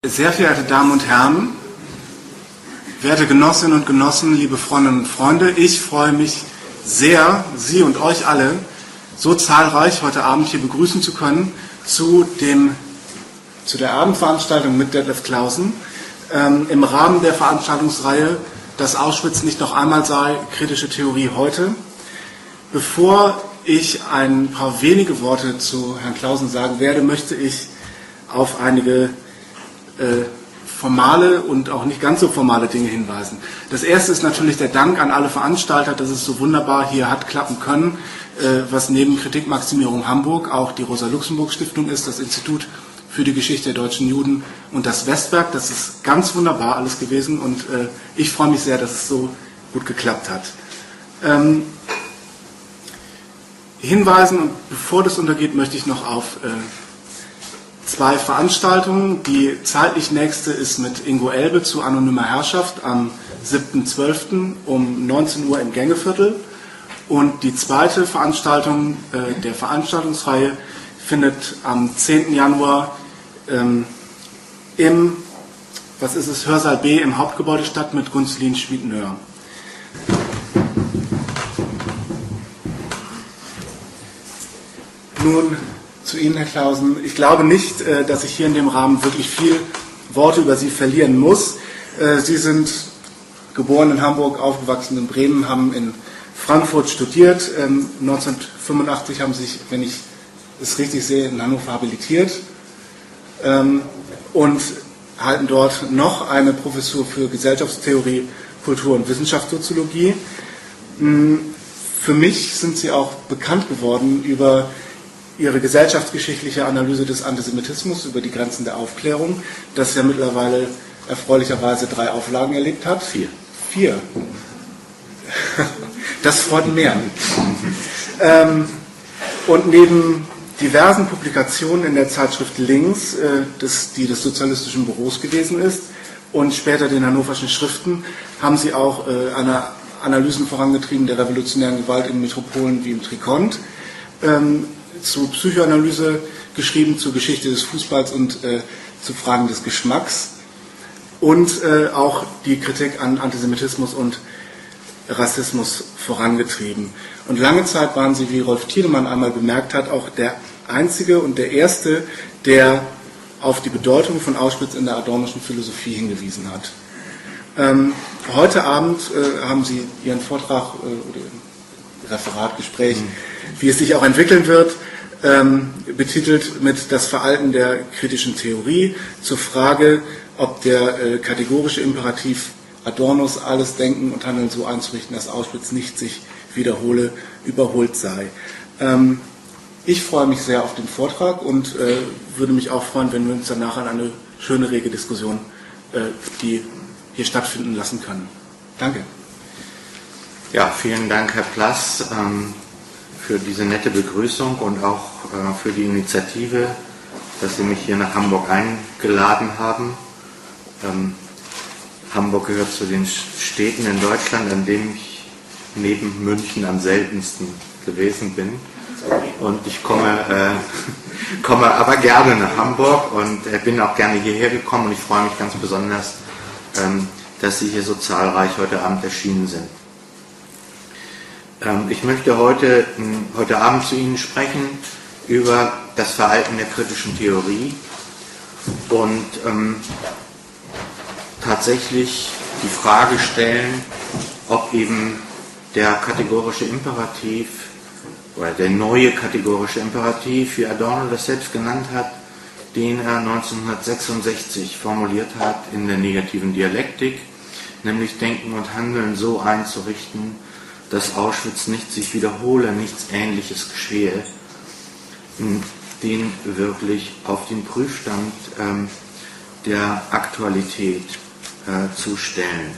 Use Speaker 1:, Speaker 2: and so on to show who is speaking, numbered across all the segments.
Speaker 1: Sehr verehrte Damen und Herren, werte Genossinnen und Genossen, liebe Freundinnen und Freunde, ich freue mich sehr, Sie und euch alle so zahlreich heute Abend hier begrüßen zu können zu der Abendveranstaltung mit Detlef Clausen im Rahmen der Veranstaltungsreihe "Das Auschwitz nicht noch einmal sei, kritische Theorie heute". Bevor ich ein paar wenige Worte zu Herrn Clausen sagen werde, möchte ich auf einige formale und auch nicht ganz so formale Dinge hinweisen. Das erste ist natürlich der Dank an alle Veranstalter, dass es so wunderbar hier hat klappen können, was neben Kritikmaximierung Hamburg auch die Rosa-Luxemburg-Stiftung ist, das Institut für die Geschichte der deutschen Juden und das Westwerk. Das ist ganz wunderbar alles gewesen und ich freue mich sehr, dass es so gut geklappt hat. Hinweisen, und bevor das untergeht, möchte ich noch auf zwei Veranstaltungen. Die zeitlich nächste ist mit Ingo Elbe zu Anonymer Herrschaft am 7.12. um 19 Uhr im Gängeviertel. Und die zweite Veranstaltung der Veranstaltungsreihe findet am 10. Januar im Hörsaal B im Hauptgebäude statt mit Gunzelin Schmid-Nöhr. Nun zu Ihnen, Herr Clausen. Ich glaube nicht, dass ich hier in dem Rahmen wirklich viel Worte über Sie verlieren muss. Sie sind geboren in Hamburg, aufgewachsen in Bremen, haben in Frankfurt studiert. 1985 haben Sie sich, wenn ich es richtig sehe, in Hannover habilitiert und halten dort noch eine Professur für Gesellschaftstheorie, Kultur- und Wissenschaftssoziologie. Für mich sind Sie auch bekannt geworden über Ihre gesellschaftsgeschichtliche Analyse des Antisemitismus über die Grenzen der Aufklärung, das ja mittlerweile erfreulicherweise 3 Auflagen erlebt hat. 4. Das freut mehr. Und neben diversen Publikationen in der Zeitschrift Links, die des Sozialistischen Büros gewesen ist, und später den Hannoverschen Schriften, haben Sie auch Analysen vorangetrieben der revolutionären Gewalt in Metropolen wie im Trikont, zu Psychoanalyse geschrieben, zur Geschichte des Fußballs und zu Fragen des Geschmacks und auch die Kritik an Antisemitismus und Rassismus vorangetrieben. Und lange Zeit waren Sie, wie Rolf Tiedemann einmal bemerkt hat, auch der einzige und der erste, der auf die Bedeutung von Auschwitz in der adornoschen Philosophie hingewiesen hat. Heute Abend haben Sie Ihren Vortrag oder Ihr Referat, Gespräch, wie es sich auch entwickeln wird, betitelt mit "Das Veralten der kritischen Theorie" zur Frage, ob der kategorische Imperativ Adornos, alles Denken und Handeln so einzurichten, dass Auschwitz nicht sich wiederhole, überholt sei. Ich freue mich sehr auf den Vortrag und würde mich auch freuen, wenn wir uns danach an eine schöne, rege Diskussion, die hier stattfinden lassen können. Danke.
Speaker 2: Ja, vielen Dank, Herr Plass, für diese nette Begrüßung und auch für die Initiative, dass Sie mich hier nach Hamburg eingeladen haben. Hamburg gehört zu den Städten in Deutschland, an denen ich neben München am seltensten gewesen bin. Und ich komme aber gerne nach Hamburg und bin auch gerne hierher gekommen und ich freue mich ganz besonders, dass Sie hier so zahlreich heute Abend erschienen sind. Ich möchte heute Abend zu Ihnen sprechen über das Verhalten der kritischen Theorie und tatsächlich die Frage stellen, ob eben der kategorische Imperativ oder der neue kategorische Imperativ, wie Adorno das selbst genannt hat, den er 1966 formuliert hat in der negativen Dialektik, nämlich Denken und Handeln so einzurichten, dass Auschwitz nicht sich wiederhole, nichts Ähnliches geschehe, den wirklich auf den Prüfstand der Aktualität zu stellen.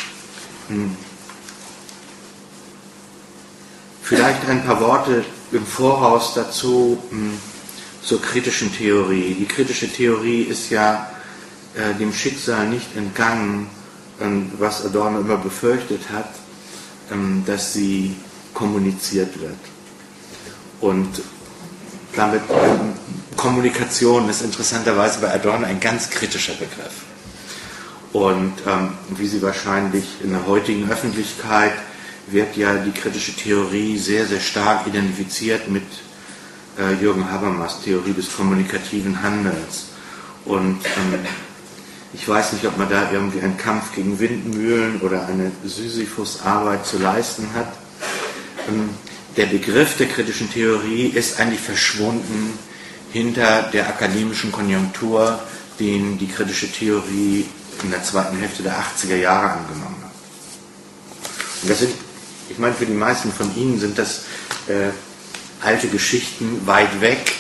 Speaker 2: Vielleicht ein paar Worte im Voraus dazu zur kritischen Theorie. Die kritische Theorie ist ja dem Schicksal nicht entgangen, was Adorno immer befürchtet hat, dass sie kommuniziert wird. Und damit Kommunikation ist interessanterweise bei Adorno ein ganz kritischer Begriff. Und wie Sie wahrscheinlich in der heutigen Öffentlichkeit wird ja die kritische Theorie sehr, sehr stark identifiziert mit Jürgen Habermas Theorie des kommunikativen Handelns. Und ich weiß nicht, ob man da irgendwie einen Kampf gegen Windmühlen oder eine Sisyphus-Arbeit zu leisten hat. Der Begriff der kritischen Theorie ist eigentlich verschwunden hinter der akademischen Konjunktur, den die kritische Theorie in der zweiten Hälfte der 80er Jahre angenommen hat. Und das sind, ich meine, für die meisten von Ihnen sind das alte Geschichten, weit weg,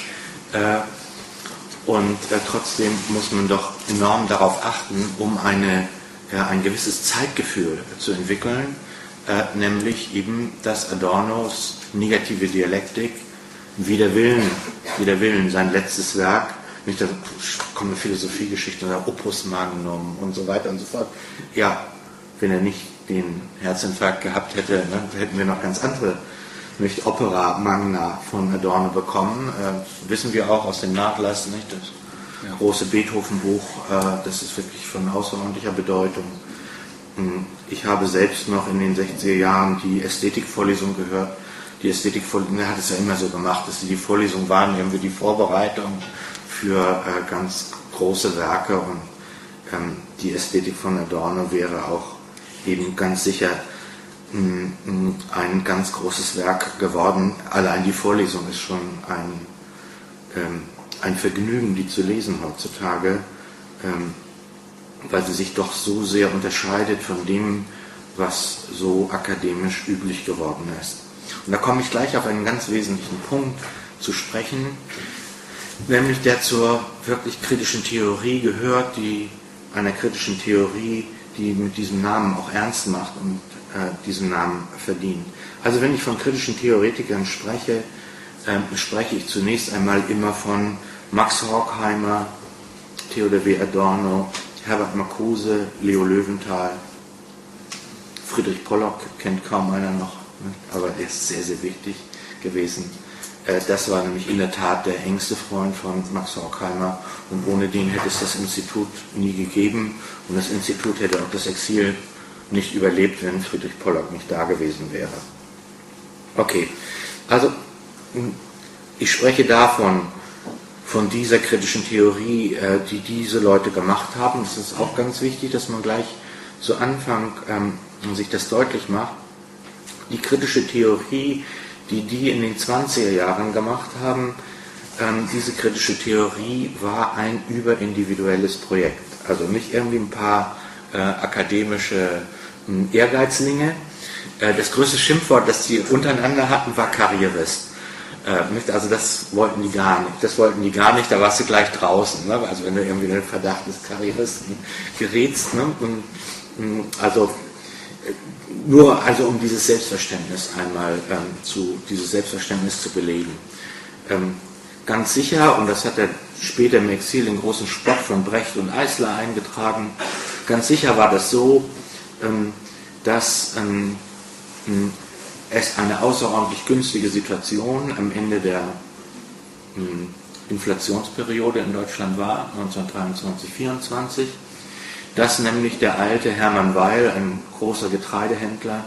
Speaker 2: und trotzdem muss man doch enorm darauf achten, um ein gewisses Zeitgefühl zu entwickeln, nämlich eben, dass Adornos negative Dialektik wider Willen sein letztes Werk, nicht, da kommt eine Philosophiegeschichte oder Opus Magnum und so weiter und so fort. Ja, wenn er nicht den Herzinfarkt gehabt hätte, ne, hätten wir noch ganz andere, nicht, Opera Magna von Adorno bekommen. Wissen wir auch aus dem Nachlass, nicht, das große Beethoven-Buch, das ist wirklich von außerordentlicher Bedeutung. Ich habe selbst noch in den 60er Jahren die Ästhetikvorlesung gehört. Die Ästhetikvorlesung, er hat es ja immer so gemacht, dass die Vorlesungen waren irgendwie die Vorbereitung für ganz große Werke, und die Ästhetik von Adorno wäre auch eben ganz sicher ein ganz großes Werk geworden. Allein die Vorlesung ist schon ein Vergnügen, die zu lesen heutzutage, weil sie sich doch so sehr unterscheidet von dem, was so akademisch üblich geworden ist. Und da komme ich gleich auf einen ganz wesentlichen Punkt zu sprechen, nämlich der zur wirklich kritischen Theorie gehört, einer kritischen Theorie, die mit diesem Namen auch ernst macht und diesen Namen verdient. Also wenn ich von kritischen Theoretikern spreche, spreche ich zunächst einmal immer von Max Horkheimer, Theodor W. Adorno, Herbert Marcuse, Leo Löwenthal, Friedrich Pollock kennt kaum einer noch, aber er ist sehr, sehr wichtig gewesen. Das war nämlich in der Tat der engste Freund von Max Horkheimer, und ohne den hätte es das Institut nie gegeben, und das Institut hätte auch das Exil nicht überlebt, wenn Friedrich Pollock nicht da gewesen wäre. Okay, also ich spreche davon, von dieser kritischen Theorie, die diese Leute gemacht haben. Das ist auch ganz wichtig, dass man gleich zu Anfang sich das deutlich macht. Die kritische Theorie, die in den 20er Jahren gemacht haben, diese kritische Theorie war ein überindividuelles Projekt. Also nicht irgendwie ein paar akademische Ehrgeizlinge. Das größte Schimpfwort, das sie untereinander hatten, war Karrierist. Also das wollten die gar nicht. Da warst du gleich draußen. Ne? Also wenn du irgendwie in den Verdacht des Karrieristen gerätst. Ne? Also nur um dieses Selbstverständnis einmal dieses Selbstverständnis zu belegen. Ganz sicher, und das hat er später im Exil in großen Spott von Brecht und Eisler eingetragen, ganz sicher war das so, dass es eine außerordentlich günstige Situation am Ende der Inflationsperiode in Deutschland war, 1923/24, dass nämlich der alte Hermann Weil, ein großer Getreidehändler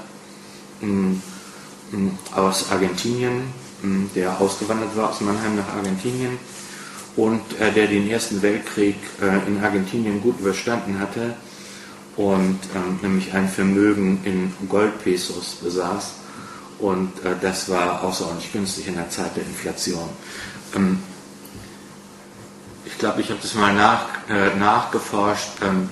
Speaker 2: aus Argentinien, der ausgewandert war aus Mannheim nach Argentinien und der den Ersten Weltkrieg in Argentinien gut überstanden hatte und nämlich ein Vermögen in Goldpesos besaß. Und das war außerordentlich günstig in der Zeit der Inflation. Ich glaube, ich habe das mal nachgeforscht.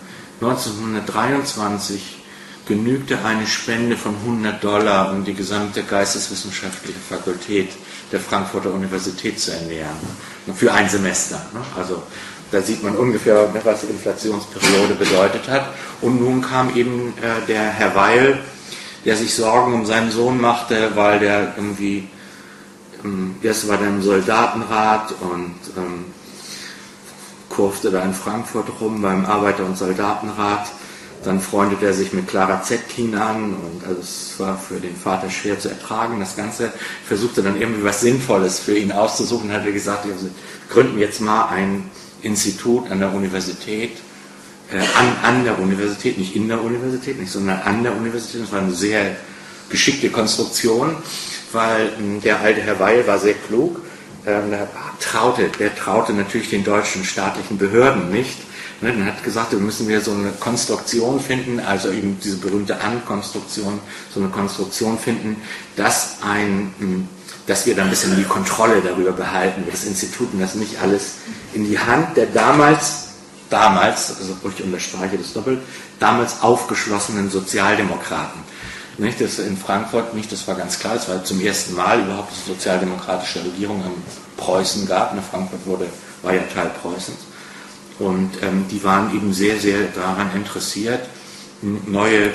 Speaker 2: 1923 genügte eine Spende von $100, um die gesamte geisteswissenschaftliche Fakultät der Frankfurter Universität zu ernähren. Für ein Semester. Also da sieht man ungefähr, was die Inflationsperiode bedeutet hat. Und nun kam eben der Herr Weil, der sich Sorgen um seinen Sohn machte, weil der irgendwie, erst war der im Soldatenrat und kurfte da in Frankfurt rum beim Arbeiter- und Soldatenrat Dann freundet er sich mit Clara Zetkin an und also es war für den Vater schwer zu ertragen. Das Ganze versuchte dann irgendwie was Sinnvolles für ihn auszusuchen, hat er gesagt, wir gründen jetzt mal ein Institut an der Universität, an der Universität, nicht in der Universität, nicht, sondern an der Universität. Das war eine sehr geschickte Konstruktion, weil der alte Herr Weil war sehr klug. Der traute natürlich den deutschen staatlichen Behörden nicht. Dann hat gesagt, wir müssen wieder so eine Konstruktion finden, also eben diese berühmte An-Konstruktion, so eine Konstruktion finden, dass wir dann ein bisschen die Kontrolle darüber behalten, das Institut, und das nicht alles in die Hand der damals, also ich unterstreiche das doppelt, damals aufgeschlossenen Sozialdemokraten. Nicht, das in Frankfurt nicht, das war ganz klar, es war zum ersten Mal überhaupt eine sozialdemokratische Regierung in Preußen gab. Frankfurt war ja Teil Preußens. Und die waren eben sehr, sehr daran interessiert, neue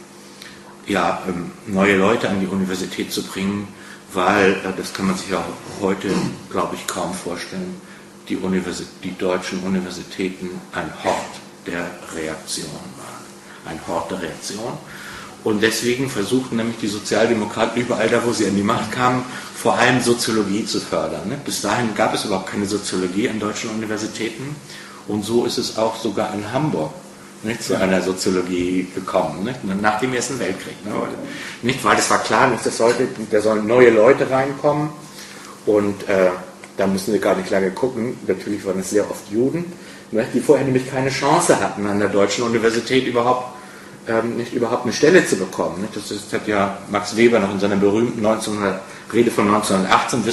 Speaker 2: Leute an die Universität zu bringen, weil, das kann man sich ja heute, glaube ich, kaum vorstellen, die deutschen Universitäten ein Hort der Reaktion waren. Ein Hort der Reaktion. Und deswegen versuchten nämlich die Sozialdemokraten überall da, wo sie an die Macht kamen, vor allem Soziologie zu fördern. Bis dahin gab es überhaupt keine Soziologie an deutschen Universitäten. Und so ist es auch sogar in Hamburg zu einer Soziologie gekommen, nach dem Ersten Weltkrieg. Weil das war klar, da sollen neue Leute reinkommen. Und da müssen wir gar nicht lange gucken. Natürlich waren es sehr oft Juden, die vorher nämlich keine Chance hatten, an der deutschen Universität überhaupt eine Stelle zu bekommen. Das hat ja Max Weber noch in seiner berühmten Rede von 1918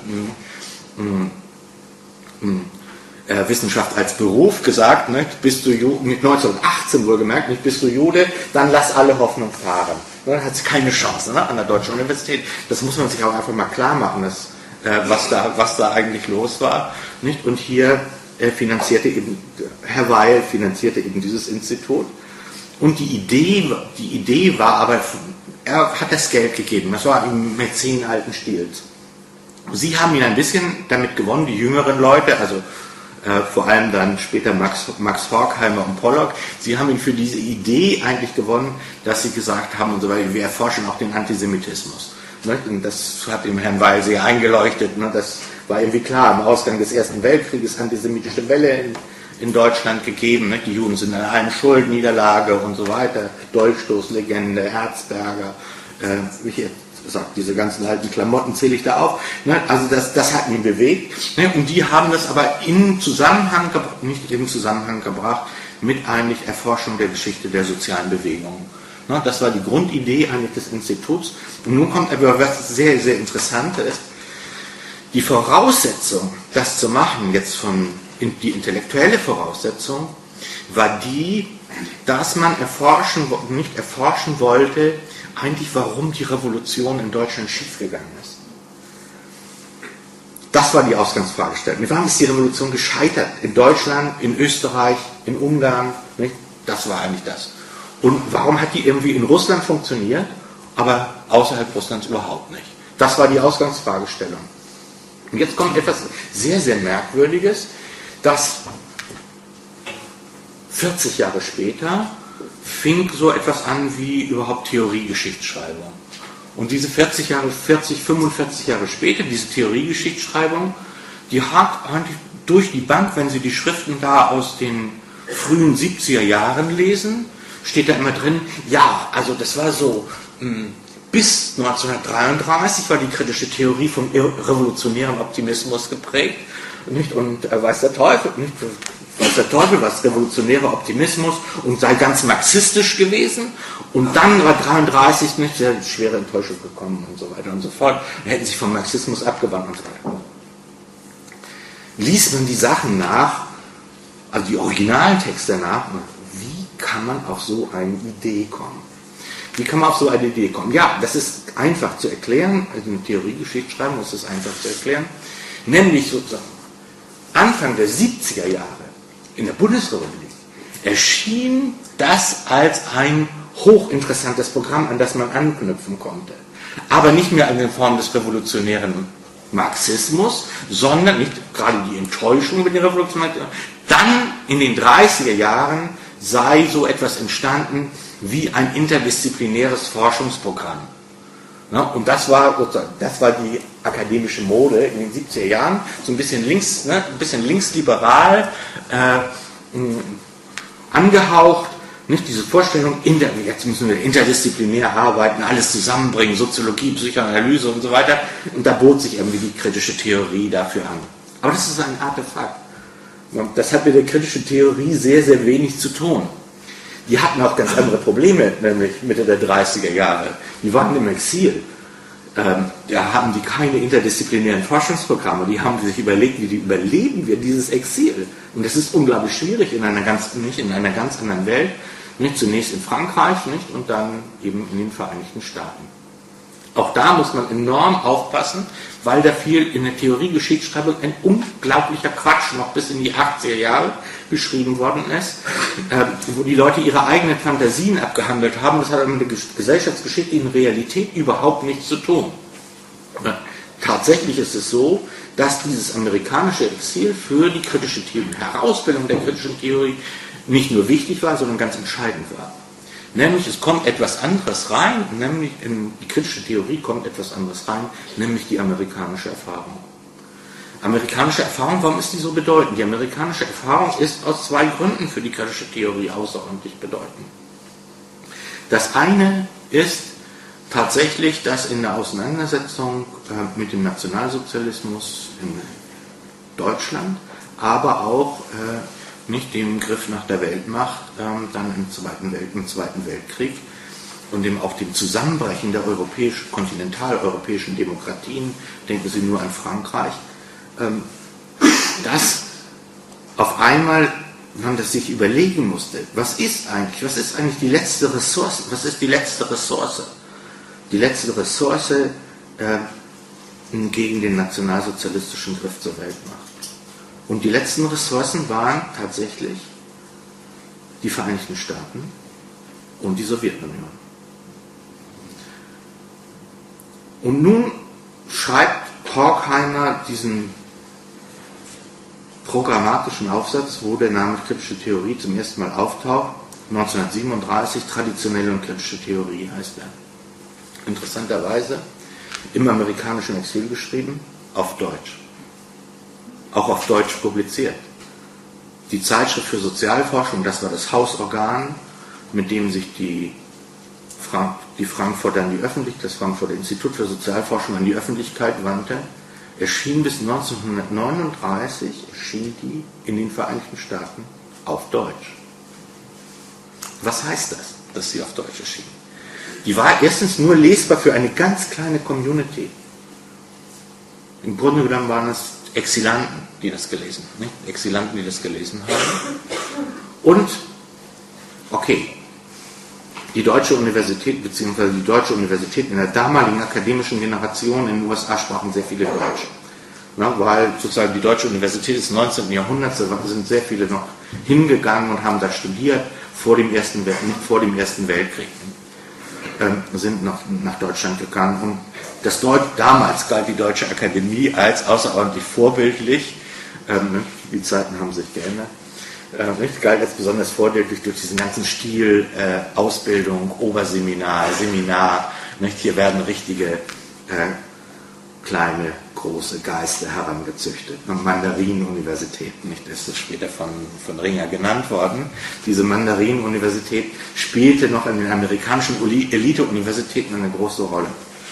Speaker 2: Wissenschaft als Beruf gesagt, bist du Jude, 1918 wohlgemerkt, nicht bist du Jude, dann lass alle Hoffnung fahren. Dann hat sie keine Chance an der deutschen Universität. Das muss man sich auch einfach mal klar machen, was da eigentlich los war. Und hier Herr Weil finanzierte eben dieses Institut. Und die Idee war aber, er hat das Geld gegeben, das war im Mäzen alten Stils. Sie haben ihn ein bisschen damit gewonnen, die jüngeren Leute, also vor allem dann später Max Horkheimer und Pollock, sie haben ihn für diese Idee eigentlich gewonnen, dass sie gesagt haben, und so weiter, wir erforschen auch den Antisemitismus. Und das hat dem Herrn Weil sehr eingeleuchtet, das war irgendwie klar, am Ausgang des Ersten Weltkrieges antisemitische Welle in Deutschland gegeben, die Juden sind an allem schuld, Niederlage und so weiter, Dolchstoßlegende, Erzberger, wie ich jetzt gesagt, diese ganzen alten Klamotten zähle ich da auf, also das hat ihn bewegt, und die haben das aber nicht in Zusammenhang gebracht mit eigentlich Erforschung der Geschichte der sozialen Bewegungen. Das war die Grundidee eigentlich des Instituts, und nun kommt aber was sehr, sehr Interessantes, die Voraussetzung, das zu machen, die intellektuelle Voraussetzung war die, dass man nicht erforschen wollte, eigentlich warum die Revolution in Deutschland schiefgegangen ist. Das war die Ausgangsfragestellung. Warum ist die Revolution gescheitert? In Deutschland, in Österreich, in Ungarn? Das war eigentlich das. Und warum hat die irgendwie in Russland funktioniert, aber außerhalb Russlands überhaupt nicht? Das war die Ausgangsfragestellung. Und jetzt kommt etwas sehr, sehr Merkwürdiges, dass 40 Jahre später fing so etwas an wie überhaupt Theoriegeschichtsschreibung. Und diese 45 Jahre später, diese Theoriegeschichtsschreibung, die hat eigentlich durch die Bank, wenn Sie die Schriften da aus den frühen 70er Jahren lesen, steht da immer drin, ja, also das war so, bis 1933 war die kritische Theorie vom revolutionären Optimismus geprägt, und weiß der Teufel, was revolutionärer Optimismus, und sei ganz marxistisch gewesen, und dann war 1933 sehr schwere Enttäuschung gekommen und so weiter und so fort, und hätten sich vom Marxismus abgewandt und so weiter. Liest man die Sachen nach, also die originalen Texte nach, wie kann man auf so eine Idee kommen? Ja, das ist einfach zu erklären, also eine Theoriegeschichtsschreibung ist das einfach zu erklären, nämlich sozusagen Anfang der 70er Jahre in der Bundesrepublik erschien das als ein hochinteressantes Programm, an das man anknüpfen konnte. Aber nicht mehr in der Form des revolutionären Marxismus, sondern nicht gerade die Enttäuschung über die Revolution. Dann in den 30er Jahren sei so etwas entstanden wie ein interdisziplinäres Forschungsprogramm. Ja, und das war die akademische Mode in den 70er Jahren, so ein bisschen linksliberal angehaucht. Nicht diese Vorstellung, jetzt müssen wir interdisziplinär arbeiten, alles zusammenbringen, Soziologie, Psychoanalyse und so weiter. Und da bot sich irgendwie die kritische Theorie dafür an. Aber das ist ein Artefakt. Das hat mit der kritischen Theorie sehr, sehr wenig zu tun. Die hatten auch ganz andere Probleme, nämlich Mitte der 30er Jahre. Die waren im Exil. Da haben die keine interdisziplinären Forschungsprogramme. Die haben sich überlegt, wie überleben wir dieses Exil. Und das ist unglaublich schwierig in einer ganz anderen Welt. Nicht zunächst in Frankreich, nicht, und dann eben in den Vereinigten Staaten. Auch da muss man enorm aufpassen, weil da viel in der Theoriegeschichtsschreibung ein unglaublicher Quatsch noch bis in die 80er Jahre geschrieben worden ist, wo die Leute ihre eigenen Fantasien abgehandelt haben. Das hat aber mit der gesellschaftsgeschichtlichen Realität überhaupt nichts zu tun. Tatsächlich ist es so, dass dieses amerikanische Exil für die kritische Theorie, Herausbildung der kritischen Theorie nicht nur wichtig war, sondern ganz entscheidend war. Nämlich es kommt etwas anderes rein, nämlich in die kritische Theorie kommt etwas anderes rein, nämlich die amerikanische Erfahrung. Amerikanische Erfahrung, warum ist die so bedeutend? Die amerikanische Erfahrung ist aus zwei Gründen für die kritische Theorie außerordentlich bedeutend. Das eine ist tatsächlich, dass in der Auseinandersetzung mit dem Nationalsozialismus in Deutschland, aber auch nicht dem Griff nach der Weltmacht, dann im Zweiten Weltkrieg und auch dem Zusammenbrechen der kontinentaleuropäischen Demokratien, denken Sie nur an Frankreich, dass auf einmal man das sich überlegen musste, was ist eigentlich die letzte Ressource? Was ist die letzte Ressource? Die letzte Ressource gegen den nationalsozialistischen Griff zur Weltmacht. Und die letzten Ressourcen waren tatsächlich die Vereinigten Staaten und die Sowjetunion. Und nun schreibt Horkheimer diesen programmatischen Aufsatz, wo der Name kritische Theorie zum ersten Mal auftaucht, 1937, traditionelle und kritische Theorie heißt er. Interessanterweise im amerikanischen Exil geschrieben, auf Deutsch. Auch auf Deutsch publiziert. Die Zeitschrift für Sozialforschung, das war das Hausorgan, mit dem sich die Frankfurter das Frankfurter Institut für Sozialforschung an die Öffentlichkeit wandte, erschien bis 1939, erschien die in den Vereinigten Staaten auf Deutsch. Was heißt das, dass sie auf Deutsch erschien? Die war erstens nur lesbar für eine ganz kleine Community. Im Grunde genommen waren es Exilanten, die das gelesen haben. Exilanten, die das gelesen haben. Und, okay, die deutsche Universität, beziehungsweise die deutsche Universität in der damaligen akademischen Generation in den USA sprachen sehr viele Deutsch. Na, weil sozusagen die deutsche Universität des 19. Jahrhunderts, da sind sehr viele noch hingegangen und haben da studiert, nicht vor dem Ersten Weltkrieg. Sind noch nach Deutschland gegangen. Und damals galt die Deutsche Akademie als außerordentlich vorbildlich. Die Zeiten haben sich geändert. Galt als besonders vorbildlich durch diesen ganzen Stil, Ausbildung, Oberseminar, Seminar. Nicht? Hier werden richtige kleine, große Geister herangezüchtet. Mandarin-Universität, nicht? Das ist später von Ringer genannt worden. Diese Mandarin-Universität spielte noch in den amerikanischen Elite-Universitäten eine große Rolle.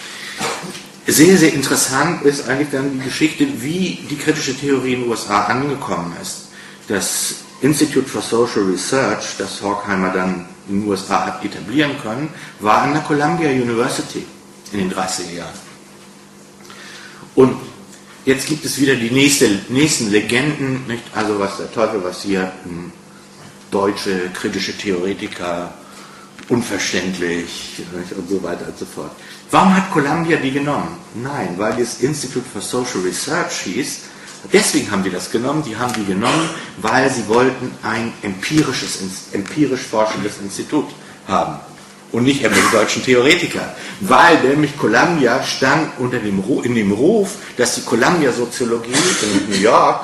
Speaker 2: Sehr, sehr interessant ist eigentlich dann die Geschichte, wie die kritische Theorie in den USA angekommen ist. Das Institute for Social Research, das Horkheimer dann in den USA hat etablieren können, war an der Columbia University in den 30er Jahren. Und jetzt gibt es wieder die nächsten Legenden, nicht? Also was der Teufel, was hier deutsche kritische Theoretiker, unverständlich, nicht? Und so weiter und so fort. Warum hat Columbia die genommen? Nein, weil das Institute for Social Research hieß. Deswegen haben die das genommen. Die haben die genommen, weil sie wollten ein empirisch forschendes Institut haben. Und nicht irgendwelche deutschen Theoretiker. Weil nämlich Columbia stand in dem Ruf, dass die Columbia-Soziologie in New York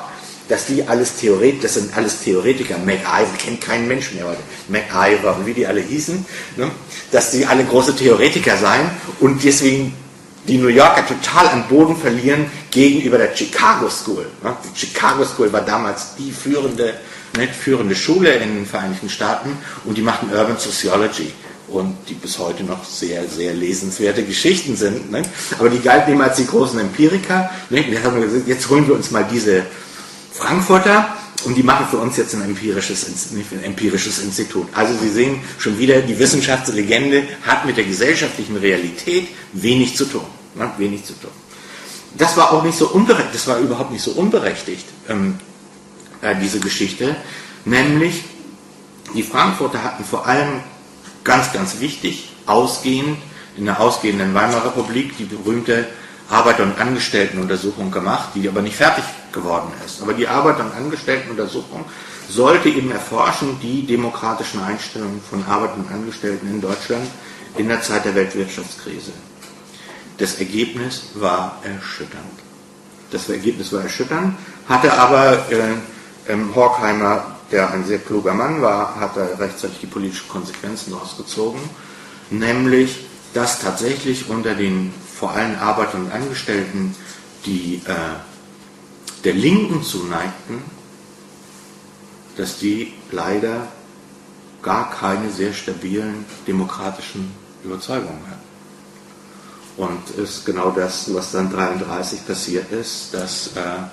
Speaker 2: dass die das sind alles Theoretiker, MacIver, kennt kein Mensch mehr heute, MacIver und wie die alle hießen, ne? Dass die alle große Theoretiker seien und deswegen die New Yorker total an Boden verlieren gegenüber der Chicago School. Ne? Die Chicago School war damals die führende Schule in den Vereinigten Staaten und die machten Urban Sociology und die bis heute noch sehr, sehr lesenswerte Geschichten sind. Ne? Aber die galten immer als die großen Empiriker. Ne? Wir haben gesagt, jetzt holen wir uns mal diese Frankfurter und die machen für uns jetzt ein empirisches Institut. Also Sie sehen schon wieder, die Wissenschaftslegende hat mit der gesellschaftlichen Realität wenig zu tun. Ne? Wenig zu tun. Das war auch nicht so unberechtigt, das war überhaupt nicht so unberechtigt, diese Geschichte. Nämlich, die Frankfurter hatten vor allem ganz, ganz wichtig, in der ausgehenden Weimarer Republik, die berühmte Arbeiter- und Angestelltenuntersuchung gemacht, die aber nicht fertig geworden ist. Aber die Arbeiter- und Angestelltenuntersuchung sollte eben erforschen die demokratischen Einstellungen von Arbeitern und Angestellten in Deutschland in der Zeit der Weltwirtschaftskrise. Das Ergebnis war erschütternd. Hatte aber Horkheimer, der ein sehr kluger Mann war, hat da rechtzeitig die politischen Konsequenzen daraus gezogen, nämlich, dass tatsächlich unter den vor allem Arbeitern und Angestellten, die der Linken zuneigten, dass die leider gar keine sehr stabilen demokratischen Überzeugungen hatten. Und ist genau das, was dann 1933 passiert ist, dass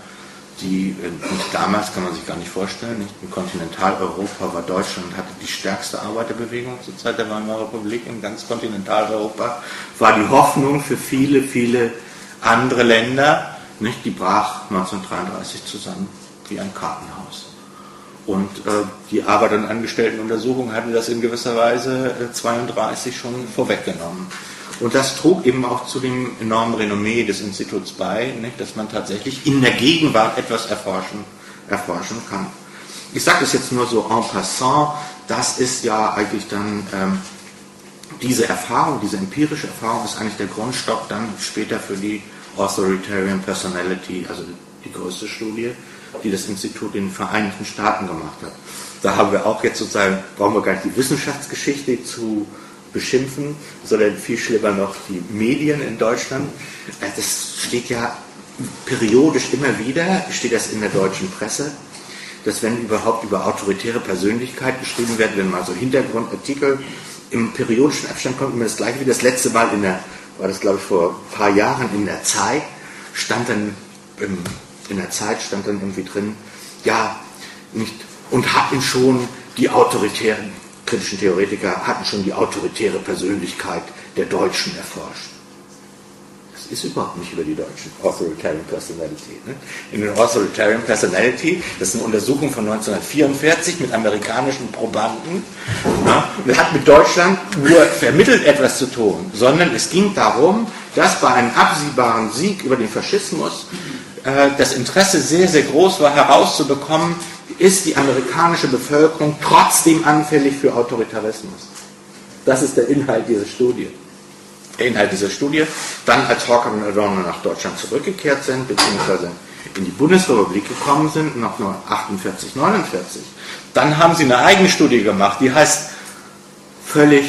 Speaker 2: damals kann man sich gar nicht vorstellen, nicht? In Kontinentaleuropa war Deutschland, hatte die stärkste Arbeiterbewegung zur Zeit der Weimarer Republik, in ganz Kontinentaleuropa war die Hoffnung für viele, viele andere Länder, nicht? Die brach 1933 zusammen wie ein Kartenhaus. Und die Arbeiter- und Angestelltenuntersuchung hatte das in gewisser Weise 1932 schon vorweggenommen. Und das trug eben auch zu dem enormen Renommee des Instituts bei, nicht, dass man tatsächlich in der Gegenwart etwas erforschen kann. Ich sage das jetzt nur so en passant, das ist ja eigentlich dann, diese Erfahrung, diese empirische Erfahrung ist eigentlich der Grundstock dann später für die Authoritarian Personality, also die größte Studie, die das Institut in den Vereinigten Staaten gemacht hat. Da haben wir auch jetzt sozusagen, brauchen wir gar nicht die Wissenschaftsgeschichte zu beschimpfen, sondern viel schlimmer noch die Medien in Deutschland. Das steht ja periodisch immer wieder, steht das in der deutschen Presse, dass wenn überhaupt über autoritäre Persönlichkeit geschrieben wird, wenn mal so Hintergrundartikel im periodischen Abstand kommt, immer das gleiche wie das letzte Mal war das glaube ich vor ein paar Jahren in der Zeit, stand dann irgendwie drin, ja, nicht, und hatten schon die autoritären kritischen Theoretiker hatten schon die autoritäre Persönlichkeit der Deutschen erforscht. Das ist überhaupt nicht über die Deutschen Authoritarian Personality. Ne? In den Authoritarian Personality, das ist eine Untersuchung von 1944 mit amerikanischen Probanden, ne? Und das hat mit Deutschland nur vermittelt etwas zu tun, sondern es ging darum, dass bei einem absehbaren Sieg über den Faschismus das Interesse sehr, sehr groß war, herauszubekommen, ist die amerikanische Bevölkerung trotzdem anfällig für Autoritarismus. Das ist der Inhalt dieser Studie. Dann, als Horkheimer und Adorno nach Deutschland zurückgekehrt sind, beziehungsweise in die Bundesrepublik gekommen sind, noch 1948, 49, dann haben sie eine eigene Studie gemacht, die heißt völlig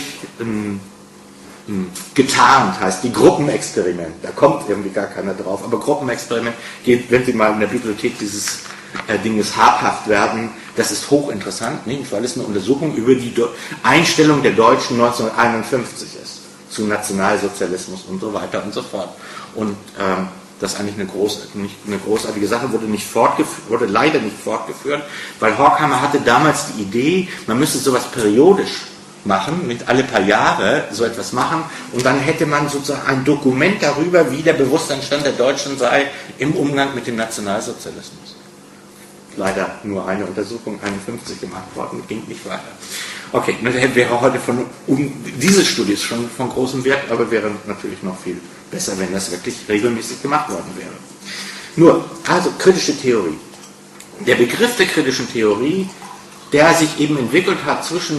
Speaker 2: getarnt, heißt die Gruppenexperiment. Da kommt irgendwie gar keiner drauf, aber Gruppenexperiment geht, wenn Sie mal in der Bibliothek dieses Dinges habhaft werden, das ist hochinteressant, nicht? Weil es eine Untersuchung über die Einstellung der Deutschen 1951 ist, zu Nationalsozialismus und so weiter und so fort. Und das ist eigentlich eine großartige Sache, wurde leider nicht fortgeführt, weil Horkheimer hatte damals die Idee, man müsste sowas periodisch machen, mit alle paar Jahre so etwas machen, und dann hätte man sozusagen ein Dokument darüber, wie der Bewusstseinsstand der Deutschen sei im Umgang mit dem Nationalsozialismus. Leider nur eine Untersuchung 51 gemacht worden, ging nicht weiter. Okay, wäre heute diese Studie ist schon von großem Wert, aber wäre natürlich noch viel besser, wenn das wirklich regelmäßig gemacht worden wäre. Nur, also kritische Theorie. Der Begriff der kritischen Theorie, der sich eben entwickelt hat zwischen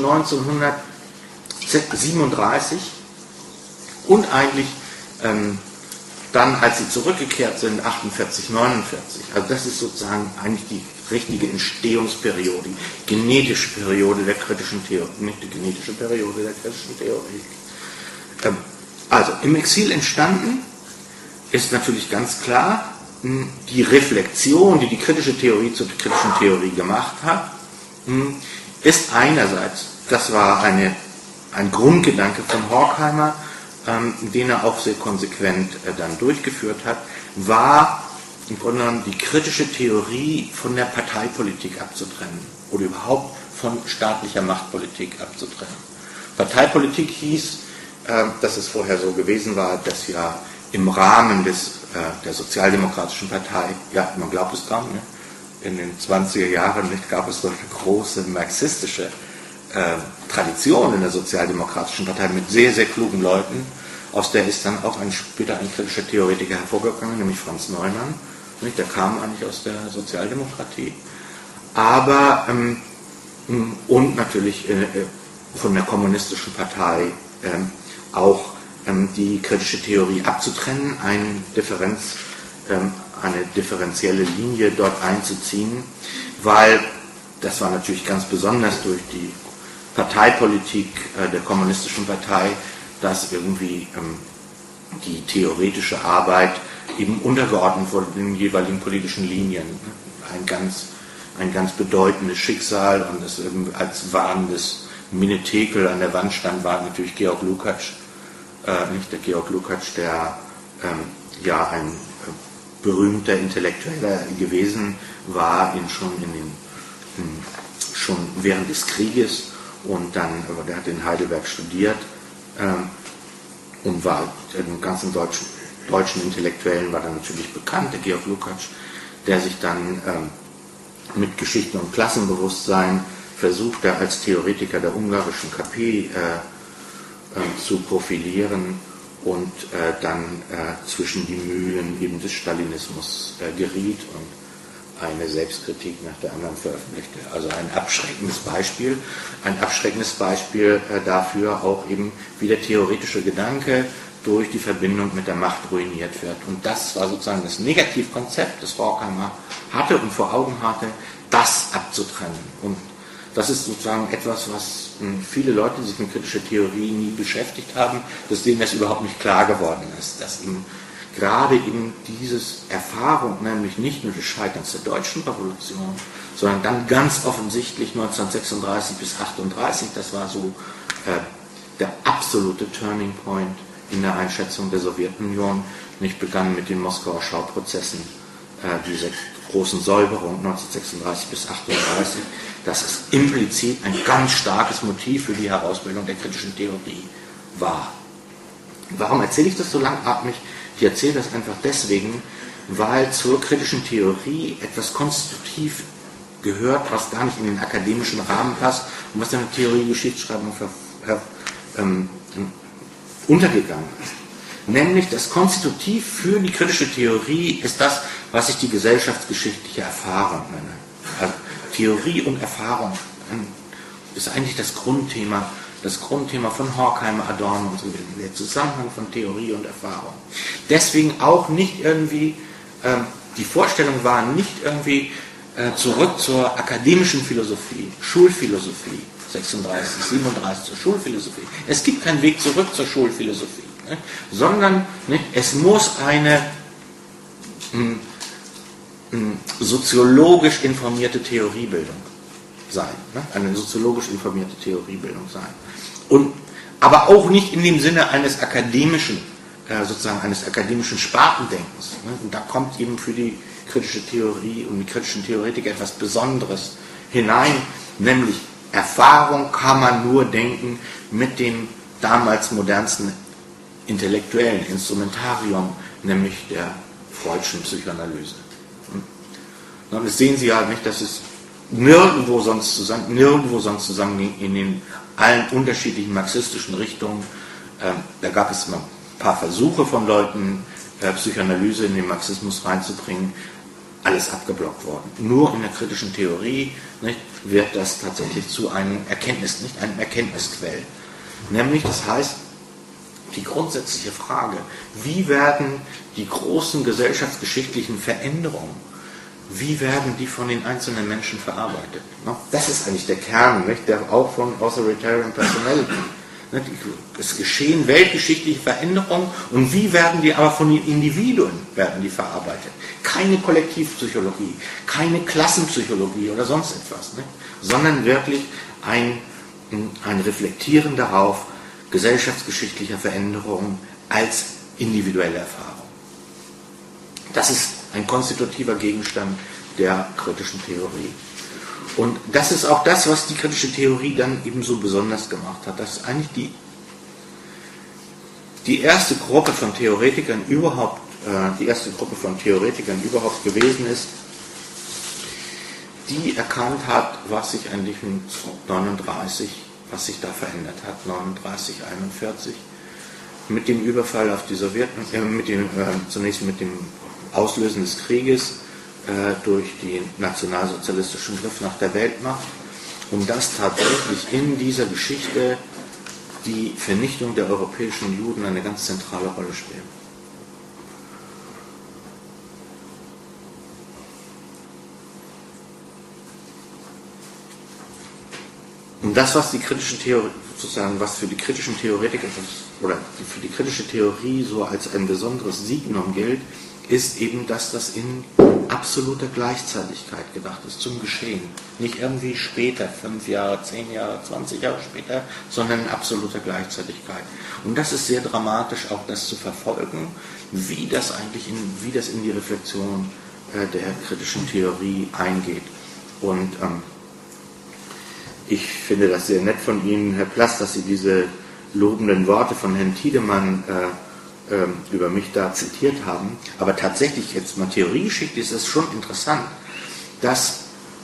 Speaker 2: 1937 und eigentlich dann, als sie zurückgekehrt sind, 48, 49. Also das ist sozusagen eigentlich die richtige Entstehungsperiode, die genetische Periode der kritischen Theorie, nicht die genetische Periode der kritischen Theorie. Also im Exil entstanden ist natürlich ganz klar die Reflexion, die die kritische Theorie zur kritischen Theorie gemacht hat, ist einerseits, das war ein Grundgedanke von Horkheimer, den er auch sehr konsequent dann durchgeführt hat, war im Grunde genommen die kritische Theorie von der Parteipolitik abzutrennen oder überhaupt von staatlicher Machtpolitik abzutrennen. Parteipolitik hieß, dass es vorher so gewesen war, dass ja im Rahmen der Sozialdemokratischen Partei, ja, man glaubt es kaum, ne? In den 20er Jahren gab es so eine große marxistische Tradition in der Sozialdemokratischen Partei mit sehr, sehr klugen Leuten, aus der ist dann auch später ein kritischer Theoretiker hervorgegangen, nämlich Franz Neumann. Der kam eigentlich aus der Sozialdemokratie, aber und natürlich von der Kommunistischen Partei auch die kritische Theorie abzutrennen, eine differenzielle Linie dort einzuziehen, weil das war natürlich ganz besonders durch die Parteipolitik der Kommunistischen Partei, dass irgendwie die theoretische Arbeit eben untergeordnet wurde den jeweiligen politischen Linien. Ein ganz bedeutendes Schicksal, und das als warnendes Minnetekel an der Wand stand, war natürlich Georg Lukács, nicht der Georg Lukács, der ja ein berühmter Intellektueller gewesen war, schon während des Krieges, und dann, aber der hat in Heidelberg studiert und war den ganzen deutschen Intellektuellen war dann natürlich bekannt, der Georg Lukács, der sich dann mit Geschichte und Klassenbewusstsein versuchte, als Theoretiker der ungarischen KP zu profilieren und dann zwischen die Mühlen eben des Stalinismus geriet und eine Selbstkritik nach der anderen veröffentlichte. Also ein abschreckendes Beispiel dafür auch eben, wie der theoretische Gedanke durch die Verbindung mit der Macht ruiniert wird. Und das war sozusagen das Negativkonzept, das Horkheimer hatte und vor Augen hatte, das abzutrennen. Und das ist sozusagen etwas, was viele Leute, die sich mit kritischer Theorie nie beschäftigt haben, dass denen das überhaupt nicht klar geworden ist, dass ihm gerade eben dieses Erfahrung, nämlich nicht nur des Scheiterns der deutschen Revolution, sondern dann ganz offensichtlich 1936 bis 1938, das war so der absolute Turning Point in der Einschätzung der Sowjetunion, nicht begann mit den Moskauer Schauprozessen, diese großen Säuberungen 1936 bis 1938, dass es implizit ein ganz starkes Motiv für die Herausbildung der kritischen Theorie war. Warum erzähle ich das so langatmig? Ich erzähle das einfach deswegen, weil zur kritischen Theorie etwas konstitutiv gehört, was gar nicht in den akademischen Rahmen passt und was in der Theorie-Geschichtsschreibung untergegangen ist. Nämlich das Konstitutiv für die kritische Theorie ist das, was ich die gesellschaftsgeschichtliche Erfahrung nenne. Also Theorie und Erfahrung ist eigentlich das Grundthema von Horkheimer, Adorno und so weiter, der Zusammenhang von Theorie und Erfahrung. Deswegen auch nicht irgendwie, die Vorstellung war nicht irgendwie zurück zur akademischen Philosophie, Schulphilosophie, 36, 37 zur Schulphilosophie. Es gibt keinen Weg zurück zur Schulphilosophie, ne? Sondern ne, es muss eine soziologisch informierte Theoriebildung sein, ne? Eine soziologisch informierte Theoriebildung sein. Aber auch nicht in dem Sinne eines akademischen, sozusagen eines akademischen Spartendenkens. Ne? Und da kommt eben für die kritische Theorie und die kritischen Theoretiker etwas Besonderes hinein, nämlich Erfahrung kann man nur denken mit dem damals modernsten intellektuellen Instrumentarium, nämlich der Freudschen Psychoanalyse. Und das sehen Sie ja nicht, dass es nirgendwo sonst zusammenging in den allen unterschiedlichen marxistischen Richtungen. Da gab es mal ein paar Versuche von Leuten, Psychoanalyse in den Marxismus reinzubringen, alles abgeblockt worden. Nur in der kritischen Theorie nicht, wird das tatsächlich zu einem einem Erkenntnisquell. Nämlich, das heißt, die grundsätzliche Frage, wie werden die großen gesellschaftsgeschichtlichen Veränderungen wie werden die von den einzelnen Menschen verarbeitet? Das ist eigentlich der Kern, nicht? Der auch von Authoritarian Personality. Es geschehen weltgeschichtliche Veränderungen und wie werden die aber von den Individuen verarbeitet? Keine Kollektivpsychologie, keine Klassenpsychologie oder sonst etwas, nicht? Sondern wirklich ein Reflektieren darauf gesellschaftsgeschichtlicher Veränderungen als individuelle Erfahrung. Das ist ein konstitutiver Gegenstand der kritischen Theorie. Und das ist auch das, was die kritische Theorie dann eben so besonders gemacht hat. Das ist eigentlich die erste Gruppe von Theoretikern überhaupt gewesen ist, die erkannt hat, was sich eigentlich 1939, was sich da verändert hat, 39, 41, mit dem Überfall auf die Sowjeten, zunächst mit dem Auslösen des Krieges durch den nationalsozialistischen Griff nach der Weltmacht, um das tatsächlich in dieser Geschichte die Vernichtung der europäischen Juden eine ganz zentrale Rolle spielt. Und das, was die kritische Theorie, sozusagen, was für die kritischen Theoretiker oder für die kritische Theorie so als ein besonderes Signum gilt, ist eben, dass das in absoluter Gleichzeitigkeit gedacht ist, zum Geschehen. Nicht irgendwie später, 5 Jahre, 10 Jahre, 20 Jahre später, sondern in absoluter Gleichzeitigkeit. Und das ist sehr dramatisch, auch das zu verfolgen, wie das in die Reflexion der kritischen Theorie eingeht. Und ich finde das sehr nett von Ihnen, Herr Plass, dass Sie diese lobenden Worte von Herrn Tiedemann über mich da zitiert haben. Aber tatsächlich jetzt mal Theoriegeschichte ist es schon interessant, dass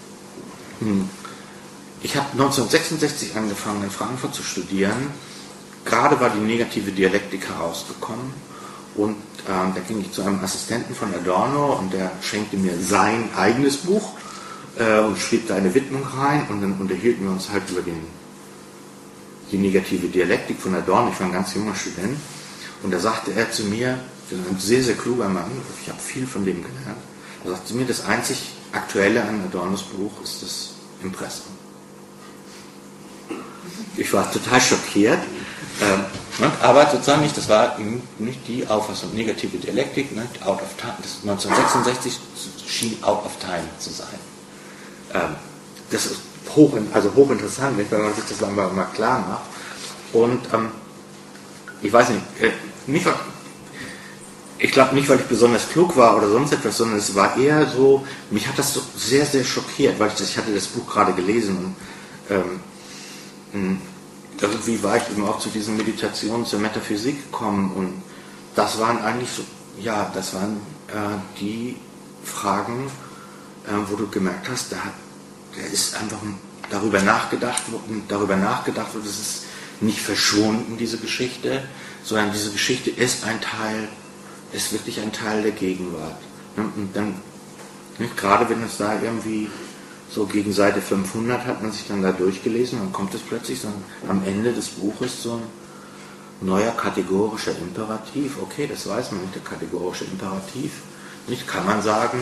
Speaker 2: ich habe 1966 angefangen in Frankfurt zu studieren. Gerade war die negative Dialektik herausgekommen und da ging ich zu einem Assistenten von Adorno und der schenkte mir sein eigenes Buch und schrieb da eine Widmung rein und dann unterhielten wir uns halt über die negative Dialektik von Adorno. Ich war ein ganz junger Student. Und da sagte er zu mir, ein sehr, sehr kluger Mann, ich habe viel von dem gelernt, er sagte zu mir, das einzig Aktuelle an Adornos Buch ist das Impressum. Ich war total schockiert, aber sozusagen nicht, das war nicht die Auffassung, negative Dialektik, nicht, out of time, das 1966 schien out of time zu sein. Das ist hochinteressant, wenn man sich das mal klar macht. Und ich weiß nicht, ich glaube nicht, weil ich besonders klug war oder sonst etwas, sondern es war eher so, mich hat das so sehr, sehr schockiert, weil ich hatte das Buch gerade gelesen und irgendwie war ich eben auch zu diesen Meditationen zur Metaphysik gekommen und das waren eigentlich so, ja, das waren die Fragen, wo du gemerkt hast, da ist einfach darüber nachgedacht wird, es ist nicht verschwunden, diese Geschichte, sondern diese Geschichte ist wirklich ein Teil der Gegenwart. Und dann, nicht, gerade wenn es da irgendwie so gegen Seite 500 hat man sich dann da durchgelesen, dann kommt es plötzlich so am Ende des Buches so ein neuer kategorischer Imperativ. Okay, das weiß man nicht, der kategorische Imperativ. Nicht, kann man sagen,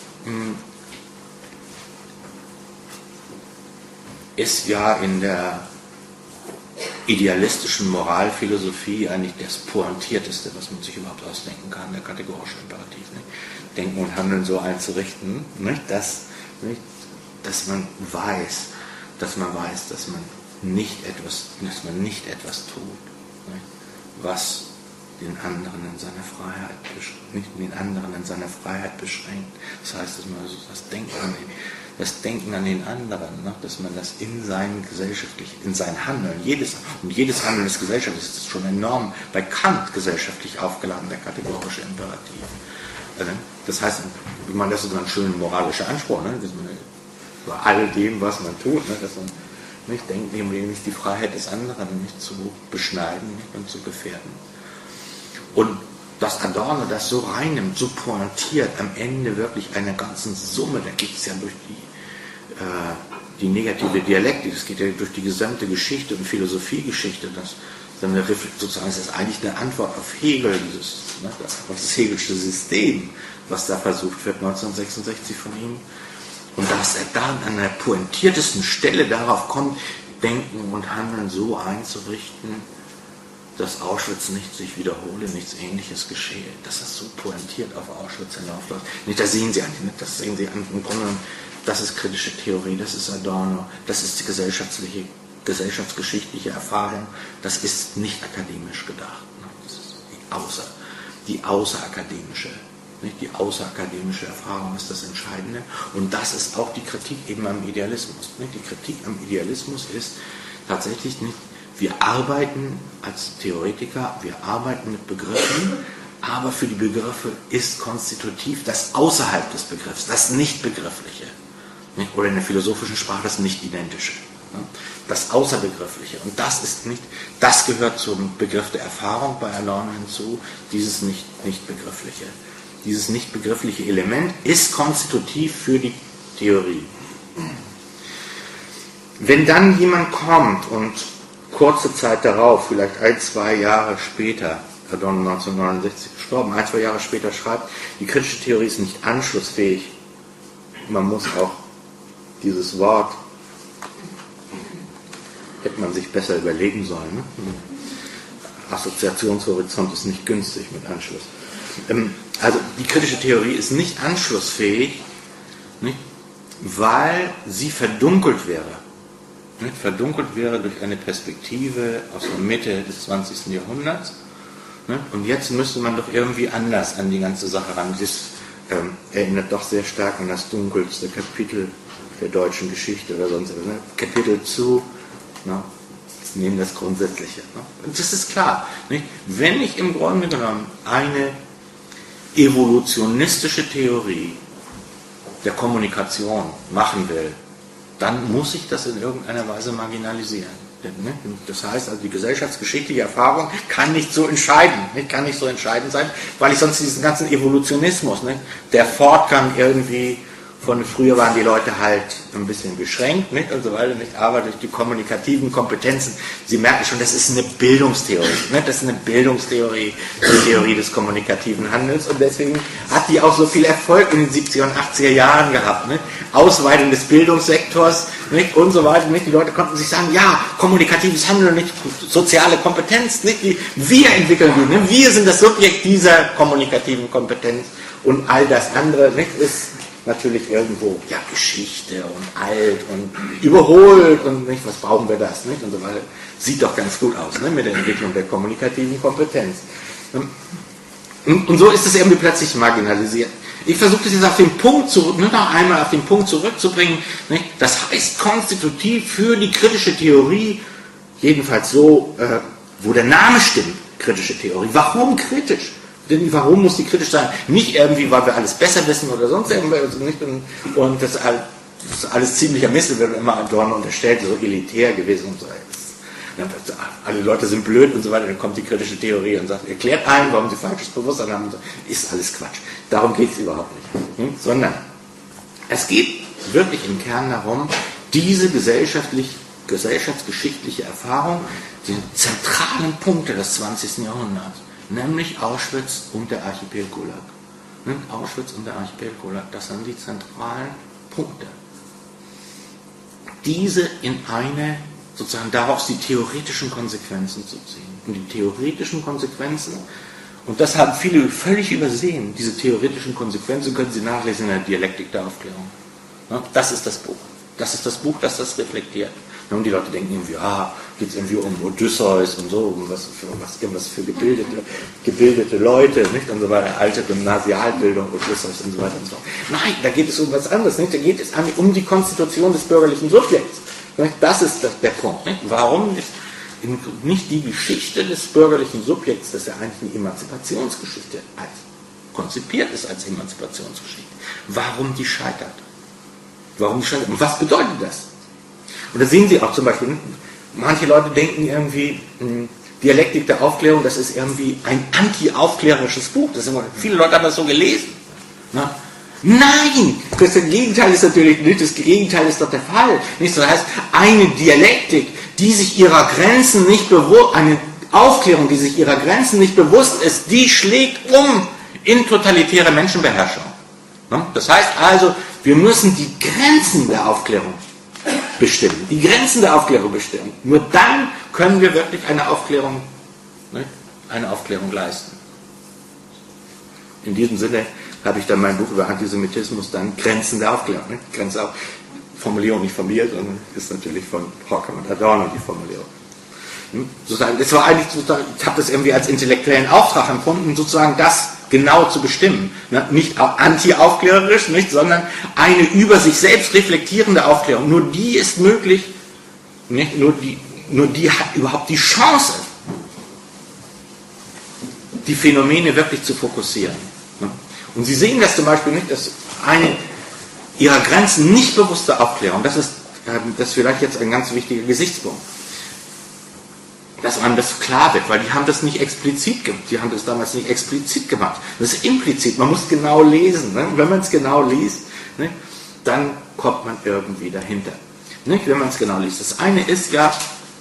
Speaker 2: ist ja in der idealistischen Moralphilosophie eigentlich das Pointierteste, was man sich überhaupt ausdenken kann, der kategorische Imperativ. Nicht? Denken und Handeln so einzurichten, nicht? Dass man weiß, dass man nicht etwas tut, nicht? Was den anderen in seiner Freiheit beschränkt. Das heißt, dass man also das Denken an den anderen, ne? Dass man das in sein Handeln, jedes Handeln des Gesellschaftlichen ist schon enorm bei Kant gesellschaftlich aufgeladen, der kategorische Imperativ. Das heißt, das ist ein schöner moralischer Anspruch, ne? Dass man bei all dem, was man tut, ne? Dass man nicht denkt, nämlich die Freiheit des anderen nicht zu beschneiden und zu gefährden. Und dass Adorno das so reinnimmt, so pointiert, am Ende wirklich einer ganzen Summe, da geht es ja durch die negative Dialektik, es geht ja durch die gesamte Geschichte und Philosophiegeschichte, dass sozusagen ist das eigentlich eine Antwort auf Hegel, auf das Hegelsche System, was da versucht wird 1966 von ihm. Und dass er da an der pointiertesten Stelle darauf kommt, Denken und Handeln so einzurichten, dass Auschwitz nicht sich wiederhole, nichts Ähnliches geschehe. Dass das so pointiert auf Auschwitz hinaufläuft. Nicht, das sehen Sie eigentlich nicht, das sehen Sie im Grunde genommen, das ist kritische Theorie, das ist Adorno, das ist die gesellschaftsgeschichtliche Erfahrung, das ist nicht akademisch gedacht. Das ist die außerakademische. Nicht? Die außerakademische Erfahrung ist das Entscheidende. Und das ist auch die Kritik eben am Idealismus. Nicht? Die Kritik am Idealismus ist tatsächlich nicht, wir arbeiten als Theoretiker, wir arbeiten mit Begriffen, aber für die Begriffe ist konstitutiv das außerhalb des Begriffs, das Nicht-Begriffliche. Nicht? Oder in der philosophischen Sprache das Nicht-Identische. Das Außerbegriffliche. Und das ist nicht, das gehört zum Begriff der Erfahrung bei Adorno hinzu, dieses Nicht-Begriffliche. Dieses nicht-begriffliche Element ist konstitutiv für die Theorie. Wenn dann jemand kommt und kurze Zeit darauf, vielleicht 1-2 Jahre später, Adorno 1969 gestorben, 1-2 Jahre später schreibt, die kritische Theorie ist nicht anschlussfähig. Man muss auch dieses Wort, hätte man sich besser überlegen sollen. Ne? Assoziationshorizont ist nicht günstig mit Anschluss. Also die kritische Theorie ist nicht anschlussfähig, nicht? Weil sie verdunkelt wäre. Nicht? Verdunkelt wäre durch eine Perspektive aus der Mitte des 20. Jahrhunderts. Nicht? Und jetzt müsste man doch irgendwie anders an die ganze Sache ran. Das erinnert doch sehr stark an das dunkelste Kapitel der deutschen Geschichte oder sonst was. Ne? Kapitel zu, neben das Grundsätzliche. Ne? Und das ist klar. Nicht? Wenn ich im Grunde genommen eine evolutionistische Theorie der Kommunikation machen will, dann muss ich das in irgendeiner Weise marginalisieren. Das heißt, also die gesellschaftsgeschichtliche Erfahrung kann nicht so entscheidend sein, weil ich sonst diesen ganzen Evolutionismus, der fortgang irgendwie von früher waren die Leute halt ein bisschen beschränkt, nicht, und so weiter, nicht, aber durch die kommunikativen Kompetenzen, Sie merken schon, das ist eine Bildungstheorie, nicht, das ist eine Bildungstheorie, die Theorie des kommunikativen Handelns, und deswegen hat die auch so viel Erfolg in den 70er und 80er Jahren gehabt, nicht, Ausweitung des Bildungssektors, nicht, und so weiter, nicht, die Leute konnten sich sagen, ja, kommunikatives Handeln, nicht, soziale Kompetenz, nicht, wir entwickeln die, nicht, wir sind das Subjekt dieser kommunikativen Kompetenz, und all das andere, nicht, ist natürlich irgendwo, ja, Geschichte und alt und überholt und nicht, was brauchen wir das, nicht, und so weiter. Sieht doch ganz gut aus, ne, mit der Entwicklung der kommunikativen Kompetenz. Und so ist es irgendwie plötzlich marginalisiert. Ich versuche das jetzt auf den Punkt noch einmal auf den Punkt zurückzubringen, nicht? Das heißt konstitutiv für die kritische Theorie, jedenfalls so, wo der Name stimmt, kritische Theorie. Warum kritisch? Denn warum muss die kritisch sein? Nicht irgendwie, weil wir alles besser wissen oder sonst irgendwas. Und das ist alles ziemlicher Mist, wird immer Adorno unterstellt, so elitär gewesen und so. Alle Leute sind blöd und so weiter. Dann kommt die kritische Theorie und sagt, erklärt allen, warum sie falsches Bewusstsein haben. Und so. Ist alles Quatsch. Darum geht es überhaupt nicht. Sondern es geht wirklich im Kern darum, diese gesellschaftsgeschichtliche Erfahrung, die zentralen Punkte des 20. Jahrhunderts, nämlich Auschwitz und der Archipel Gulag. Auschwitz und der Archipel Gulag, das sind die zentralen Punkte. Diese in eine, sozusagen daraus die theoretischen Konsequenzen zu ziehen. Und die theoretischen Konsequenzen, und das haben viele völlig übersehen, diese theoretischen Konsequenzen können Sie nachlesen in der Dialektik der Aufklärung. Das ist das Buch. Das ist das Buch, das das reflektiert. Und die Leute denken irgendwie, geht es irgendwie um Odysseus und so, um irgendwas für gebildete Leute, nicht? Und so weiter, alte Gymnasialbildung, Odysseus und so weiter und so. Nein, da geht es um was anderes, nicht? Da geht es um die Konstitution des bürgerlichen Subjekts. Nicht? Das ist der Punkt. Nicht? Warum nicht die Geschichte des bürgerlichen Subjekts, das ja eigentlich eine Emanzipationsgeschichte konzipiert ist als Emanzipationsgeschichte. Warum die scheitert? Und was bedeutet das? Und da sehen Sie auch zum Beispiel, manche Leute denken irgendwie, Dialektik der Aufklärung, das ist irgendwie ein anti-aufklärerisches Buch. Viele Leute haben das so gelesen. Na? Nein! Das Gegenteil ist natürlich nicht, das Gegenteil ist doch der Fall. Nicht? Das heißt, eine Dialektik, die sich ihrer Grenzen nicht bewusst, Aufklärung, die sich ihrer Grenzen nicht bewusst ist, die schlägt um in totalitäre Menschenbeherrschung. Das heißt also, wir müssen die Grenzen der Aufklärung bestimmen. Die Grenzen der Aufklärung bestimmen. Nur dann können wir wirklich eine Aufklärung leisten. In diesem Sinne habe ich dann mein Buch über Antisemitismus dann Grenzen der Aufklärung. Grenze auch, Formulierung nicht von mir, sondern ist natürlich von Horkheimer und Adorno die Formulierung. Sozusagen, das war eigentlich sozusagen, ich habe das irgendwie als intellektuellen Auftrag empfunden, sozusagen das genau zu bestimmen. Nicht anti-aufklärerisch, nicht, sondern eine über sich selbst reflektierende Aufklärung. Nur die ist möglich, nicht? Nur die hat überhaupt die Chance, die Phänomene wirklich zu fokussieren. Und Sie sehen das zum Beispiel nicht, dass eine ihrer Grenzen nicht bewusste Aufklärung, das ist vielleicht jetzt ein ganz wichtiger Gesichtspunkt, dass einem das klar wird, weil die haben das nicht explizit gemacht, die haben das damals nicht explizit gemacht, das ist implizit, man muss genau lesen, ne? Wenn man es genau liest, ne? Dann kommt man irgendwie dahinter, ne? Wenn man es genau liest. Das eine ist ja,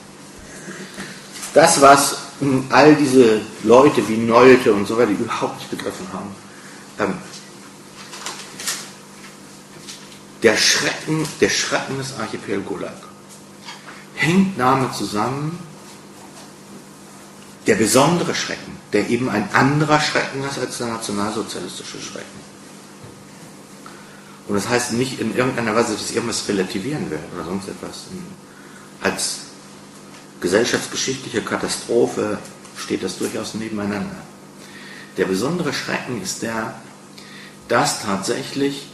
Speaker 2: das was all diese Leute wie Nolte und so weiter überhaupt nicht begriffen haben, der Schrecken des Archipel Gulag hängt damit zusammen, der besondere Schrecken, der eben ein anderer Schrecken ist als der nationalsozialistische Schrecken. Und das heißt nicht in irgendeiner Weise, dass ich irgendwas relativieren will oder sonst etwas. Als gesellschaftsgeschichtliche Katastrophe steht das durchaus nebeneinander. Der besondere Schrecken ist der, dass tatsächlich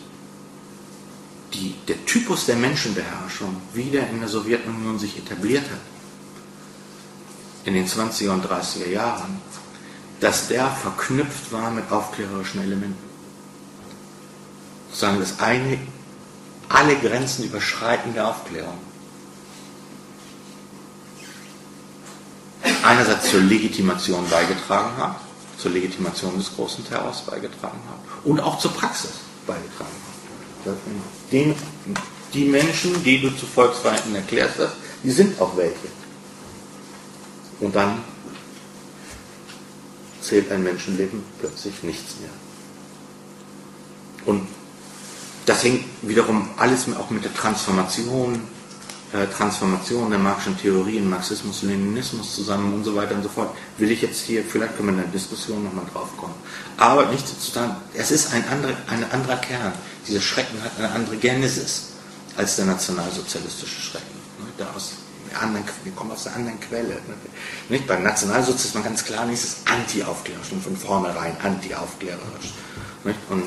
Speaker 2: der Typus der Menschenbeherrschung wieder in der Sowjetunion sich etabliert hat, in den 20er und 30er Jahren, dass der verknüpft war mit aufklärerischen Elementen. Sozusagen das eine, alle Grenzen überschreitende Aufklärung. Einerseits zur Legitimation beigetragen hat, zur Legitimation des großen Terrors beigetragen hat und auch zur Praxis beigetragen hat. Die Menschen, die du zu Volksfeinden erklärt hast, die sind auch welche. Und dann zählt ein Menschenleben plötzlich nichts mehr. Und das hängt wiederum alles auch mit der Transformation der marxischen Theorie in Marxismus, Leninismus zusammen und so weiter und so fort. Will ich jetzt hier, vielleicht können wir in der Diskussion nochmal drauf kommen. Aber nichtsdestotrotz, es ist ein anderer Kern. Dieser Schrecken hat eine andere Genesis als der nationalsozialistische Schrecken. Wir kommen aus der anderen Quelle. Nicht? Beim Nationalsozialismus ganz klar nicht, es ist anti-aufklärerisch und von vornherein anti-aufklärerisch. Und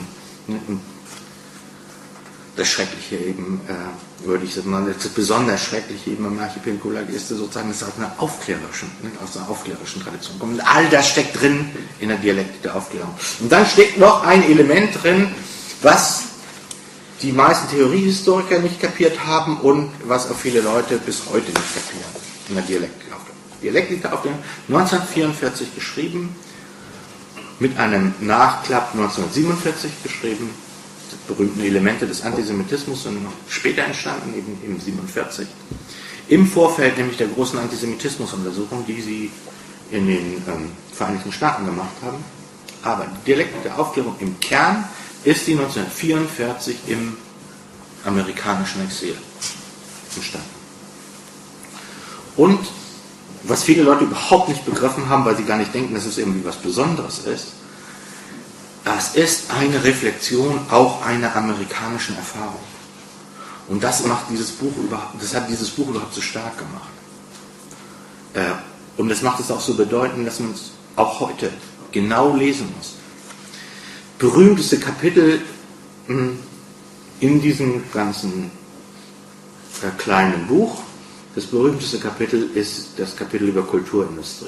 Speaker 2: das Schreckliche eben, würde ich sagen, das besonders Schreckliche eben am Archipel Gulag ist sozusagen, dass es aus einer aufklärerischen Tradition kommt. Und all das steckt drin in der Dialektik der Aufklärung. Und dann steckt noch ein Element drin, was die meisten Theoriehistoriker nicht kapiert haben und was auch viele Leute bis heute nicht kapieren in der Dialektik der Aufklärung. Dialektik der Aufklärung, 1944 geschrieben, mit einem Nachklapp 1947 geschrieben. Die berühmten Elemente des Antisemitismus sind noch später entstanden, eben 1947. Im Vorfeld nämlich der großen Antisemitismusuntersuchung, die sie in den Vereinigten Staaten gemacht haben. Aber die Dialektik der Aufklärung im Kern ist die 1944 im amerikanischen Exil entstanden. Und was viele Leute überhaupt nicht begriffen haben, weil sie gar nicht denken, dass es irgendwie was Besonderes ist, das ist eine Reflexion auch einer amerikanischen Erfahrung. Und das hat dieses Buch überhaupt so stark gemacht. Und das macht es auch so bedeutend, dass man es auch heute genau lesen muss. Berühmteste Kapitel in diesem ganzen kleinen Buch, das berühmteste Kapitel ist das Kapitel über Kulturindustrie.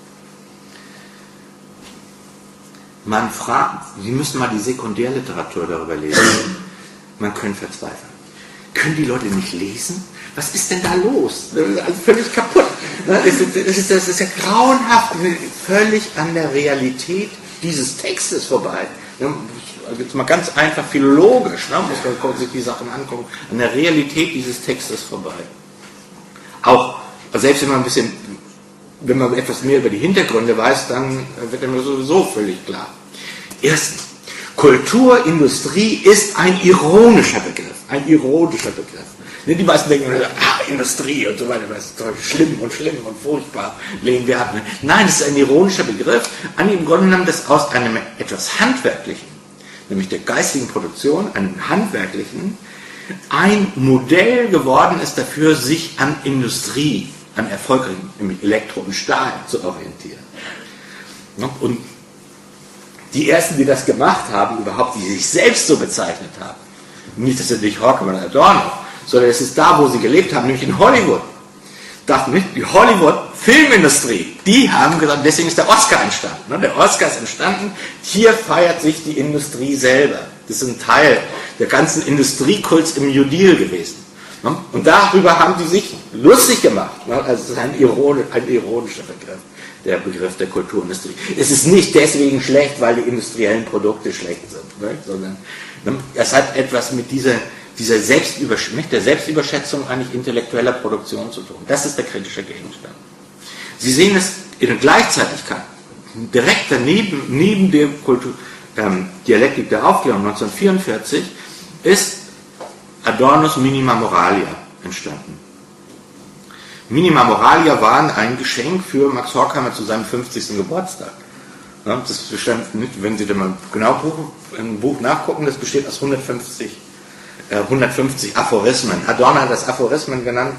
Speaker 2: Man fragt, Sie müssen mal die Sekundärliteratur darüber lesen. Man könnte verzweifeln. Können die Leute nicht lesen? Was ist denn da los? Das ist also völlig kaputt. Das ist ja grauenhaft, völlig an der Realität dieses Textes vorbei. Jetzt mal ganz einfach philologisch, muss man sich die Sachen angucken, an der Realität dieses Textes vorbei. Auch, selbst wenn man ein bisschen wenn man etwas mehr über die Hintergründe weiß, dann wird mir sowieso völlig klar. Erstens, Kulturindustrie ist ein ironischer Begriff. Ein ironischer Begriff. Die meisten denken, Industrie und so weiter, das ist doch schlimm und furchtbar, lehnen wir ab. Nein, es ist ein ironischer Begriff, an dem im Grunde genommen das aus einem etwas Handwerklichen, nämlich der geistigen Produktion, einem Handwerklichen, ein Modell geworden ist dafür, sich an Industrie, an erfolgreichen, nämlich Elektro und Stahl zu orientieren. Und die ersten, die das gemacht haben, überhaupt, die sich selbst so bezeichnet haben, nicht, dass sie nicht Horkheimer und Adorno, sondern es ist da, wo sie gelebt haben, nämlich in Hollywood. Dachten nicht, die Hollywood-Filmindustrie, die haben gesagt, deswegen ist der Oscar entstanden. Der Oscar ist entstanden, hier feiert sich die Industrie selber. Das ist ein Teil der ganzen Industriekults im New Deal gewesen. Und darüber haben die sich lustig gemacht. Also es ist ein ironischer Begriff, der Begriff der Kulturindustrie. Es ist nicht deswegen schlecht, weil die industriellen Produkte schlecht sind, sondern es hat etwas mit dieser Selbstüberschätzung eigentlich intellektueller Produktion zu tun. Das ist der kritische Gegenstand. Sie sehen es in der Gleichzeitigkeit, direkt daneben, neben der Dialektik der Aufklärung 1944, ist Adornos Minima Moralia entstanden. Minima Moralia waren ein Geschenk für Max Horkheimer zu seinem 50. Geburtstag. Das bestand nicht, wenn Sie da mal genau im Buch nachgucken, das besteht aus 150 Aphorismen. Adorno hat das Aphorismen genannt.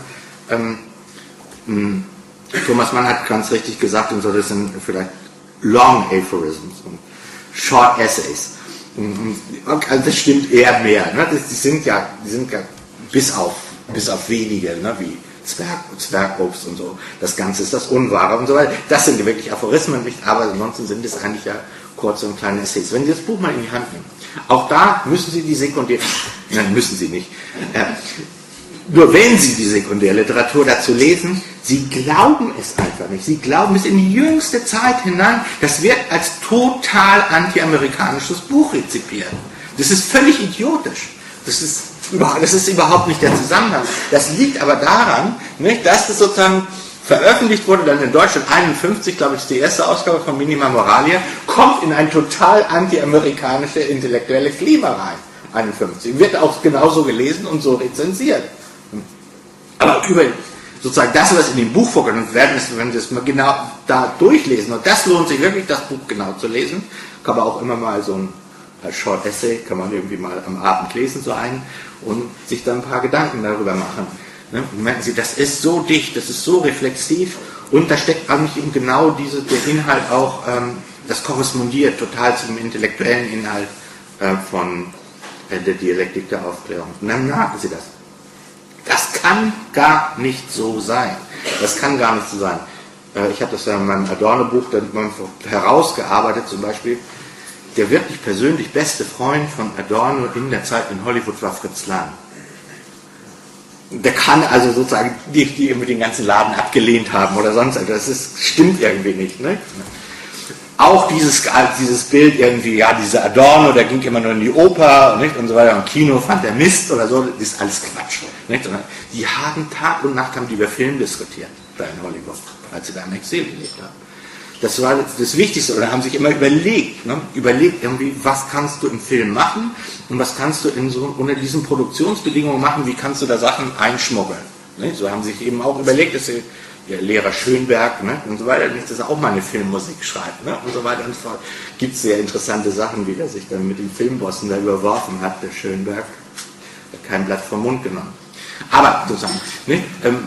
Speaker 2: Thomas Mann hat ganz richtig gesagt, und so, das sind vielleicht Long Aphorisms und Short Essays. Also das stimmt eher mehr. Ne? Die sind ja bis auf wenige, ne? Wie Zwergobst und so. Das Ganze ist das Unwahre und so weiter. Das sind wirklich Aphorismen, nicht, aber ansonsten sind es eigentlich ja kurze und kleine Essays. Wenn Sie das Buch mal in die Hand nehmen, auch da müssen Sie die nein, müssen Sie nicht. Nur wenn Sie die Sekundärliteratur dazu lesen, Sie glauben es einfach nicht. Sie glauben es in die jüngste Zeit hinein. Das wird als total anti-amerikanisches Buch rezipiert. Das ist völlig idiotisch. Das ist überhaupt nicht der Zusammenhang. Das liegt aber daran, nicht, dass das sozusagen veröffentlicht wurde, dann in Deutschland 51, glaube ich, ist die erste Ausgabe von Minima Moralia, kommt in ein total anti-amerikanische intellektuelle Klima rein. 51. Wird auch genauso gelesen und so rezensiert. Aber über sozusagen das, was in dem Buch vorgenommen werden, ist, wenn Sie es mal genau da durchlesen, und das lohnt sich wirklich, das Buch genau zu lesen, kann man auch immer mal so ein Short Essay, kann man irgendwie mal am Abend lesen, so einen, und sich dann ein paar Gedanken darüber machen. Und merken Sie, das ist so dicht, das ist so reflexiv, und da steckt eigentlich eben genau der Inhalt auch, das korrespondiert total zum intellektuellen Inhalt von der Dialektik der Aufklärung. Und dann merken Sie das. Das kann gar nicht so sein. Das kann gar nicht so sein. Ich habe das ja in meinem Adorno-Buch herausgearbeitet, zum Beispiel. Der wirklich persönlich beste Freund von Adorno in der Zeit in Hollywood war Fritz Lang. Der kann also sozusagen die irgendwie den ganzen Laden abgelehnt haben oder sonst etwas. Das stimmt irgendwie nicht. Ne? Auch dieses Bild irgendwie, ja, dieser Adorno, der ging immer nur in die Oper, nicht, und so weiter, im Kino fand er Mist oder so, das ist alles Quatsch. Nicht? Die haben Tag und Nacht über Film diskutiert, da in Hollywood, als sie da im Exil gelebt haben. Das war das Wichtigste, oder haben sich immer überlegt irgendwie, was kannst du im Film machen und was kannst du unter diesen Produktionsbedingungen machen, wie kannst du da Sachen einschmuggeln. Nicht? So haben sie sich eben auch überlegt, dass sie der Lehrer Schönberg, ne, und so weiter, nicht, dass er auch mal eine Filmmusik schreibt, ne, und so weiter und so fort. Gibt es sehr interessante Sachen, wie er sich dann mit den Filmbossen da überworfen hat, der Schönberg. Hat kein Blatt vom Mund genommen. Aber sozusagen, ne,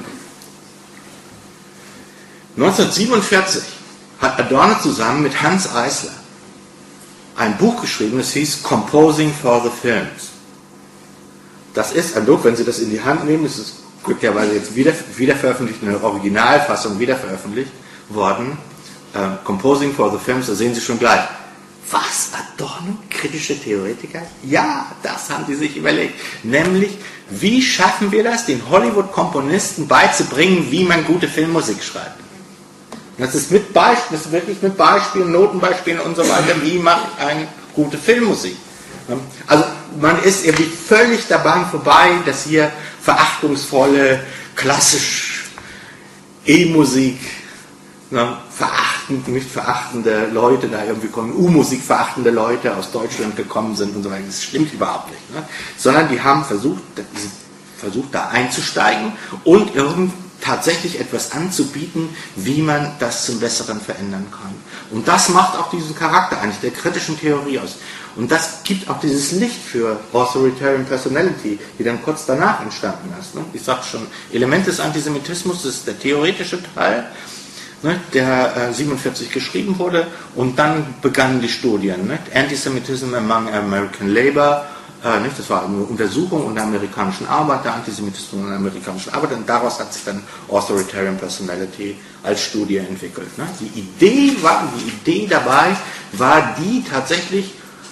Speaker 2: 1947 hat Adorno zusammen mit Hans Eisler ein Buch geschrieben, das hieß Composing for the Films. Das ist ein Buch, wenn Sie das in die Hand nehmen, das ist glücklicherweise jetzt wieder veröffentlicht, eine Originalfassung wieder veröffentlicht worden. Composing for the Films, da sehen Sie schon gleich. Was? Adorno? Kritische Theoretiker? Ja, das haben die sich überlegt. Nämlich, wie schaffen wir das, den Hollywood-Komponisten beizubringen, wie man gute Filmmusik schreibt? Das ist wirklich mit Beispielen, Notenbeispielen und so weiter, wie mache ich eine gute Filmmusik? Also man ist irgendwie völlig daran vorbei, dass hier verachtungsvolle, klassisch E-Musik verachtend, nicht verachtende Leute da irgendwie kommen, U-Musik verachtende Leute aus Deutschland gekommen sind und so weiter. Das stimmt überhaupt nicht. Ne? Sondern die haben versucht, da einzusteigen und tatsächlich etwas anzubieten, wie man das zum Besseren verändern kann. Und das macht auch diesen Charakter eigentlich der kritischen Theorie aus. Und das gibt auch dieses Licht für Authoritarian Personality, die dann kurz danach entstanden ist. Ne? Ich sagte schon, Element des Antisemitismus, das ist der theoretische Teil, ne, der 47 geschrieben wurde, und dann begannen die Studien. Ne? Antisemitism among American Labor, nicht? Das war eine Untersuchung unter amerikanischen Arbeiter, Antisemitismus unter amerikanischen Arbeiter, und daraus hat sich dann Authoritarian Personality als Studie entwickelt. Ne? Die Idee dabei war die tatsächlich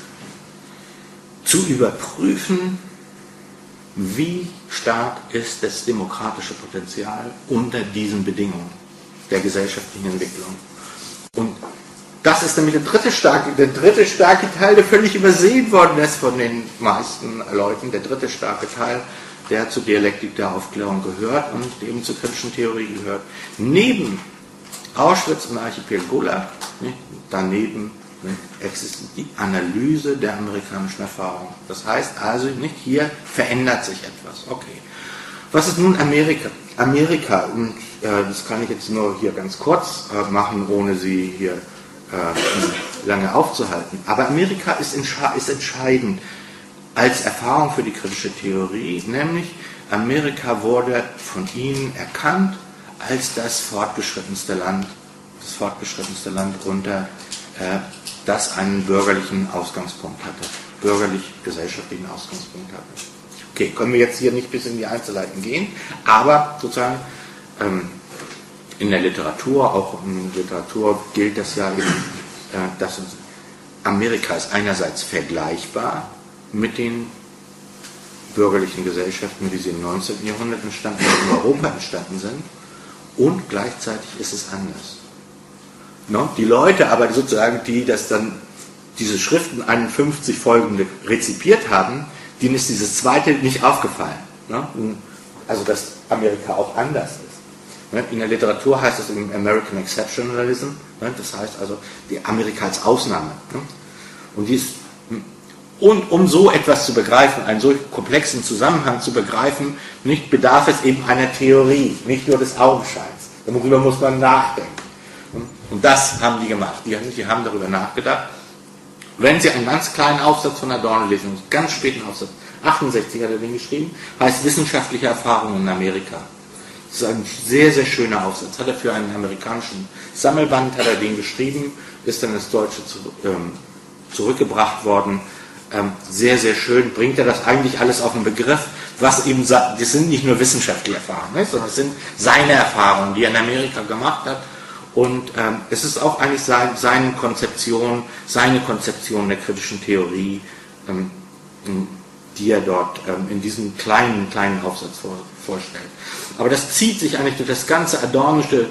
Speaker 2: zu überprüfen, wie stark ist das demokratische Potenzial unter diesen Bedingungen der gesellschaftlichen Entwicklung. Und das ist nämlich der dritte starke Teil, der völlig übersehen worden ist von den meisten Leuten. Der dritte starke Teil, der zur Dialektik der Aufklärung gehört und eben zur kritischen Theorie gehört. Neben Auschwitz und Archipel Gulag, daneben existiert die Analyse der amerikanischen Erfahrung. Das heißt also nicht, hier verändert sich etwas. Okay. Was ist nun Amerika? Amerika, und das kann ich jetzt nur hier ganz kurz machen, ohne Sie hier lange aufzuhalten. Aber Amerika ist entscheidend als Erfahrung für die kritische Theorie, nämlich Amerika wurde von ihnen erkannt als das fortgeschrittenste Land unter das einen bürgerlichen Ausgangspunkt hatte, bürgerlich-gesellschaftlichen Ausgangspunkt hatte. Okay, können wir jetzt hier nicht bis in die Einzelheiten gehen, aber sozusagen in der Literatur, auch in Literatur gilt das ja eben, dass Amerika ist einerseits vergleichbar mit den bürgerlichen Gesellschaften, wie sie im 19. Jahrhundert entstanden und in Europa entstanden sind, und gleichzeitig ist es anders. No? Die Leute aber sozusagen, die das dann, diese Schriften 51 folgende rezipiert haben, denen ist dieses zweite nicht aufgefallen. No? Also dass Amerika auch anders ist. In der Literatur heißt es im American Exceptionalism, das heißt also die Amerika als Ausnahme. Und um so etwas zu begreifen, einen solch komplexen Zusammenhang zu begreifen, nicht bedarf es eben einer Theorie, nicht nur des Augenscheins. Darüber muss man nachdenken. Und das haben die gemacht. Die haben darüber nachgedacht. Wenn Sie einen ganz kleinen Aufsatz von Adorno lesen, einen ganz späten Aufsatz, 68 hat er den geschrieben, heißt Wissenschaftliche Erfahrungen in Amerika. Das ist ein sehr, sehr schöner Aufsatz. Hat er für einen amerikanischen Sammelband, hat er den geschrieben, ist dann ins Deutsche zurückgebracht worden. Sehr, sehr schön, bringt er das eigentlich alles auf den Begriff, was eben, das sind nicht nur wissenschaftliche Erfahrungen, sondern es sind seine Erfahrungen, die er in Amerika gemacht hat. Und es ist auch eigentlich seine Konzeption der kritischen Theorie, die er dort in diesem kleinen Aufsatz vorstellt. Aber das zieht sich eigentlich durch das ganze adornische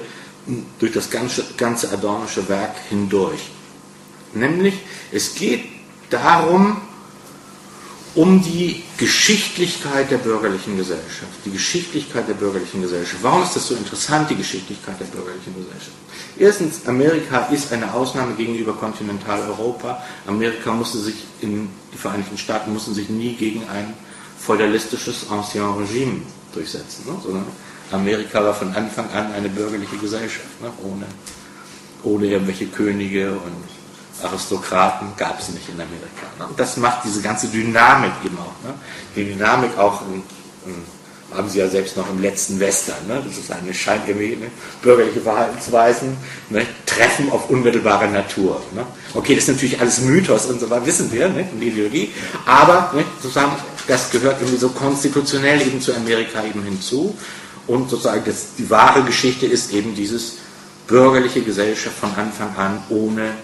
Speaker 2: Werk hindurch. Nämlich, es geht darum, um die Geschichtlichkeit der bürgerlichen Gesellschaft. Die Geschichtlichkeit der bürgerlichen Gesellschaft. Warum ist das so interessant, die Geschichtlichkeit der bürgerlichen Gesellschaft? Erstens, Amerika ist eine Ausnahme gegenüber Kontinentaleuropa. Die Vereinigten Staaten mussten sich nie gegen ein feudalistisches Ancien Regime durchsetzen, ne? Sondern Amerika war von Anfang an eine bürgerliche Gesellschaft, ne? Ohne irgendwelche Könige und Aristokraten gab es nicht in Amerika. Ne? Und das macht diese ganze Dynamik eben auch. Ne? Die Dynamik auch, haben Sie ja selbst noch im letzten Western, ne? Das ist eine bürgerliche Verhaltensweisen, ne? Treffen auf unmittelbare Natur. Ne? Okay, das ist natürlich alles Mythos und so weiter, wissen wir, ne? Und Ideologie, aber ne? Sozusagen, das gehört irgendwie so konstitutionell eben zu Amerika eben hinzu, und sozusagen die wahre Geschichte ist eben dieses bürgerliche Gesellschaft von Anfang an ohne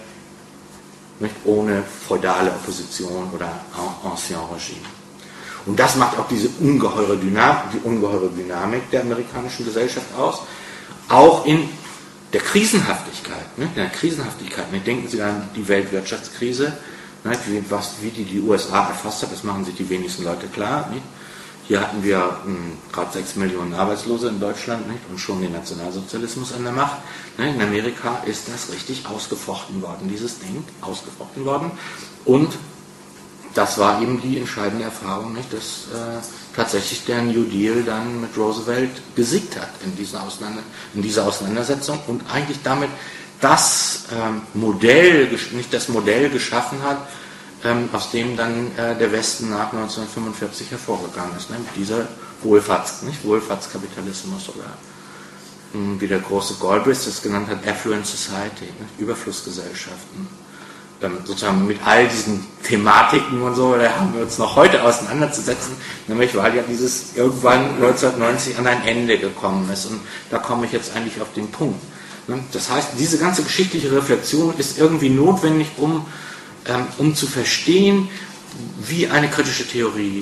Speaker 2: feudale Opposition oder Ancien Regime. Und das macht auch diese ungeheure Dynamik der amerikanischen Gesellschaft aus, auch in der Krisenhaftigkeit. Ne? In der Krisenhaftigkeit, ne? Denken Sie an die Weltwirtschaftskrise, ne? Wie die USA erfasst hat, das machen sich die wenigsten Leute klar. Ne? Hier hatten wir gerade 6 Millionen Arbeitslose in Deutschland, nicht? Und schon den Nationalsozialismus an der Macht. Ne? In Amerika ist das richtig ausgefochten worden, dieses Ding ausgefochten worden. Und das war eben die entscheidende Erfahrung, nicht? Dass tatsächlich der New Deal dann mit Roosevelt gesiegt hat in dieser Auseinandersetzung und eigentlich damit das Modell geschaffen hat, aus dem dann der Westen nach 1945 hervorgegangen ist, ne? Dieser Wohlfahrtskapitalismus oder wie der große Galbraith es genannt hat, Affluent Society, ne? Überflussgesellschaften. Sozusagen mit all diesen Thematiken und so, da haben wir uns noch heute auseinanderzusetzen, nämlich weil ja dieses irgendwann 1990 an ein Ende gekommen ist und da komme ich jetzt eigentlich auf den Punkt. Ne? Das heißt, diese ganze geschichtliche Reflexion ist irgendwie notwendig, um zu verstehen, wie eine kritische Theorie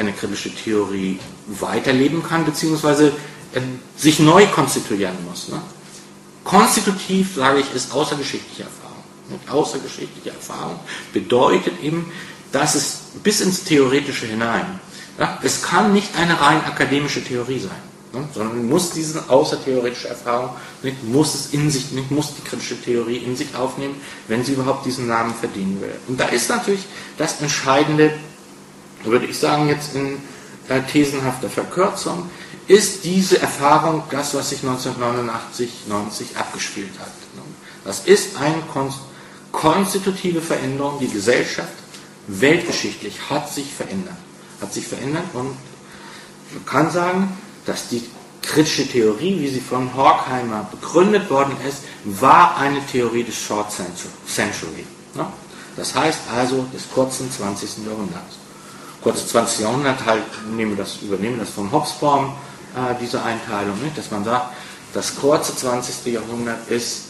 Speaker 2: weiterleben kann, beziehungsweise sich neu konstituieren muss. Ne? Konstitutiv, sage ich, ist außergeschichtliche Erfahrung. Und außergeschichtliche Erfahrung bedeutet eben, dass es bis ins Theoretische hinein, ja, es kann nicht eine rein akademische Theorie sein, ne, sondern muss diese außertheoretische Erfahrung, muss die kritische Theorie in sich aufnehmen, wenn sie überhaupt diesen Namen verdienen will. Und da ist natürlich das Entscheidende, würde ich sagen, jetzt in thesenhafter Verkürzung, ist diese Erfahrung das, was sich 1989-90 abgespielt hat. Das ist eine konstitutive Veränderung, die Gesellschaft weltgeschichtlich hat sich verändert und man kann sagen, dass die kritische Theorie, wie sie von Horkheimer begründet worden ist, war eine Theorie des Short Century. Das heißt also des kurzen 20. Jahrhunderts. Kurzes 20. Jahrhundert, halt, übernehmen das vom Hobsbawm, diese Einteilung, nicht? Dass man sagt, das kurze 20. Jahrhundert ist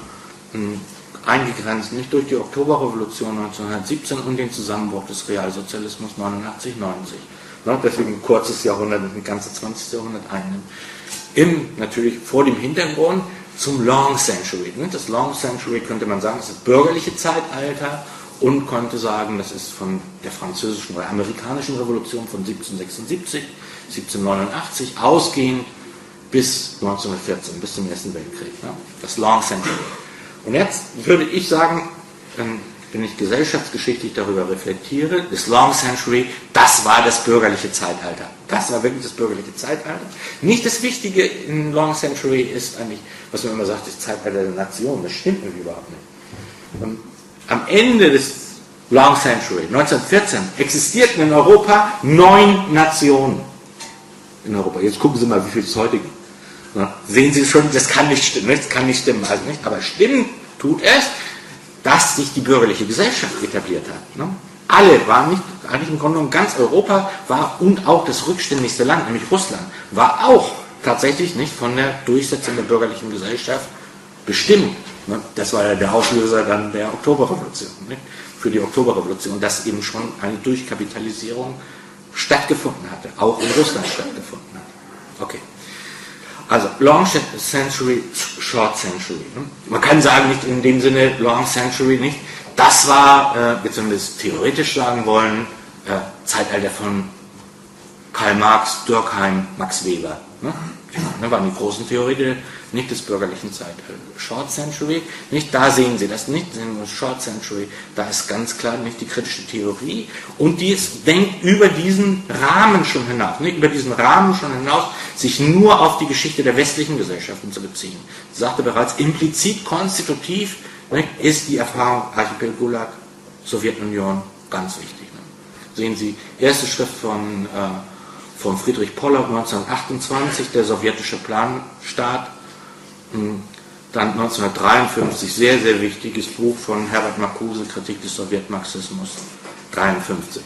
Speaker 2: eingegrenzt nicht durch die Oktoberrevolution 1917 und den Zusammenbruch des Realsozialismus 89-90. Deswegen ein kurzes Jahrhundert und ein ganzes 20. Jahrhundert einnimmt. Natürlich vor dem Hintergrund zum Long Century. Das Long Century könnte man sagen, ist das bürgerliche Zeitalter und könnte sagen, das ist von der französischen oder amerikanischen Revolution von 1776, 1789 ausgehend bis 1914, bis zum Ersten Weltkrieg. Das Long Century. Und jetzt würde ich sagen, wenn ich gesellschaftsgeschichtlich darüber reflektiere, das Long Century, das war das bürgerliche Zeitalter. Das war wirklich das bürgerliche Zeitalter. Nicht das Wichtige in Long Century ist eigentlich, was man immer sagt, das Zeitalter der Nation. Das stimmt nämlich überhaupt nicht. Und am Ende des Long Century, 1914, existierten in Europa 9 Nationen. In Europa. Jetzt gucken Sie mal, wie viel es heute gibt. Sehen Sie schon, das kann nicht stimmen. Das kann nicht stimmen. Also nicht, aber stimmen tut es, dass sich die bürgerliche Gesellschaft etabliert hat. Alle waren nicht, eigentlich im Grunde genommen ganz Europa war und auch das rückständigste Land, nämlich Russland, war auch tatsächlich nicht von der Durchsetzung der bürgerlichen Gesellschaft bestimmt. Das war ja der Auslöser dann der Oktoberrevolution. Nicht? Für die Oktoberrevolution, dass eben schon eine Durchkapitalisierung stattgefunden hatte, auch in Russland stattgefunden hat. Okay. Also Long Century, Short Century. Man kann sagen, nicht in dem Sinne Long Century nicht. Das war, jetzt wenn wir es theoretisch sagen wollen, Zeitalter von Karl Marx, Durkheim, Max Weber. Das waren die großen Theoretiker, nicht des bürgerlichen Zeitalters. Short Century, nicht, da sehen Sie das nicht, Short Century, da ist ganz klar nicht die kritische Theorie und die denkt über diesen Rahmen schon hinaus, nicht über diesen Rahmen schon hinaus, sich nur auf die Geschichte der westlichen Gesellschaften zu beziehen. Ich sagte bereits, implizit konstitutiv ist die Erfahrung Archipel Gulag, Sowjetunion ganz wichtig. Sehen Sie, erste Schrift von Friedrich Pollock 1928, der sowjetische Planstaat. Dann 1953, sehr, sehr wichtiges Buch von Herbert Marcuse, Kritik des Sowjetmarxismus, 1953,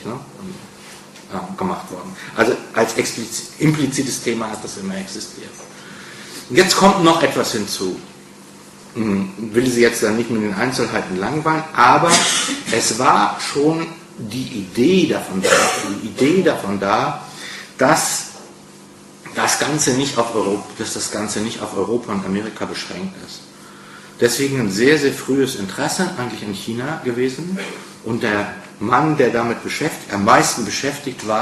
Speaker 2: gemacht worden. Also als implizites Thema hat das immer existiert. Und jetzt kommt noch etwas hinzu. Ich will Sie jetzt dann nicht mit den Einzelheiten langweilen, aber es war schon die Idee davon da, dass das Ganze nicht auf Europa und Amerika beschränkt ist. Deswegen ein sehr, sehr frühes Interesse eigentlich in China gewesen und der Mann, der damit am meisten beschäftigt war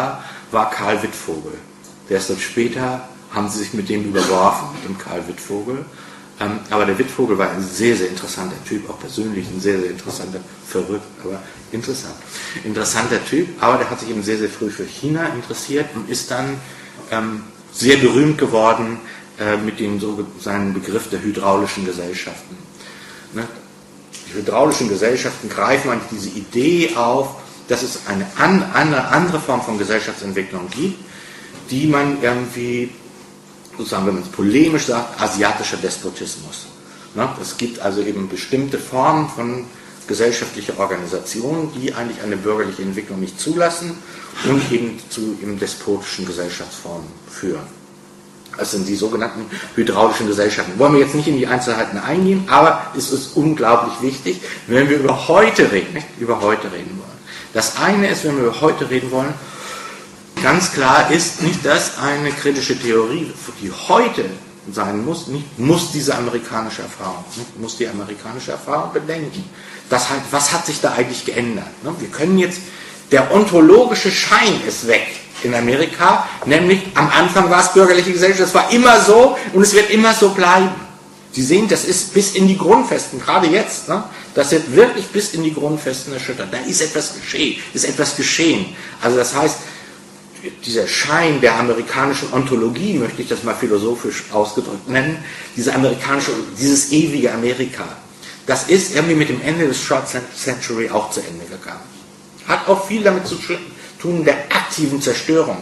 Speaker 2: war Karl Wittfogel. Der ist dann später, haben sie sich mit dem überworfen, mit dem Karl Wittfogel. Aber der Wittfogel war ein sehr, sehr interessanter Typ, auch persönlich ein sehr, sehr interessanter, verrückt, aber interessant. Interessanter Typ, aber der hat sich eben sehr, sehr früh für China interessiert und ist dann sehr berühmt geworden mit dem seinen Begriff der hydraulischen Gesellschaften. Ne? Die hydraulischen Gesellschaften greifen eigentlich diese Idee auf, dass es eine andere Form von Gesellschaftsentwicklung gibt, die man irgendwie, sozusagen, wenn man es polemisch sagt, asiatischer Despotismus. Es gibt also eben bestimmte Formen von gesellschaftlicher Organisation, die eigentlich eine bürgerliche Entwicklung nicht zulassen und eben zu eben despotischen Gesellschaftsformen führen. Das sind die sogenannten hydraulischen Gesellschaften. Wollen wir jetzt nicht in die Einzelheiten eingehen, aber es ist unglaublich wichtig, wenn wir über heute reden, nicht über heute reden wollen. Das eine ist, wenn wir über heute reden wollen, ganz klar ist nicht, dass eine kritische Theorie, die heute sein muss, nicht muss diese amerikanische Erfahrung, nicht, muss die amerikanische Erfahrung bedenken. Das halt, was hat sich da eigentlich geändert? Wir können jetzt, der ontologische Schein ist weg in Amerika, nämlich am Anfang war es bürgerliche Gesellschaft, das war immer so und es wird immer so bleiben. Sie sehen, das ist bis in die Grundfesten, gerade jetzt, das wird wirklich bis in die Grundfesten erschüttert. Da ist etwas geschehen. Also das heißt, dieser Schein der amerikanischen Ontologie, möchte ich das mal philosophisch ausgedrückt nennen, dieses ewige Amerika, das ist irgendwie mit dem Ende des Short Century auch zu Ende gegangen. Hat auch viel damit zu tun, der aktiven Zerstörung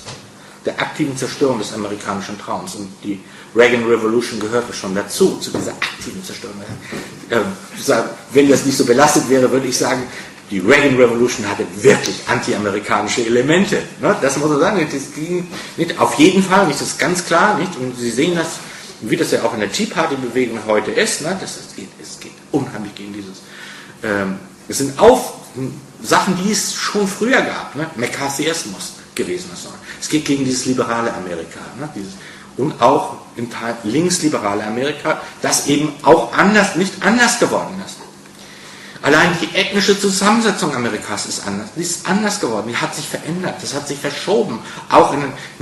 Speaker 2: des amerikanischen Traums. Und die Reagan Revolution gehörte schon dazu, zu dieser aktiven Zerstörung. Wenn das nicht so belastet wäre, würde ich sagen, die Reagan Revolution hatte wirklich anti-amerikanische Elemente. Das muss man sagen. Das ging nicht, auf jeden Fall, nicht, das ist ganz klar. Nicht? Und Sie sehen das, wie das ja auch in der Tea Party-Bewegung heute ist. Es geht unheimlich gegen dieses. Es sind auch Sachen, die es schon früher gab. McCarthyismus gewesen ist. Es geht gegen dieses liberale Amerika. Und auch im Teil linksliberale Amerika, das eben auch nicht anders geworden ist. Allein die ethnische Zusammensetzung Amerikas ist anders. Die ist anders geworden. Die hat sich verändert. Das hat sich verschoben. Auch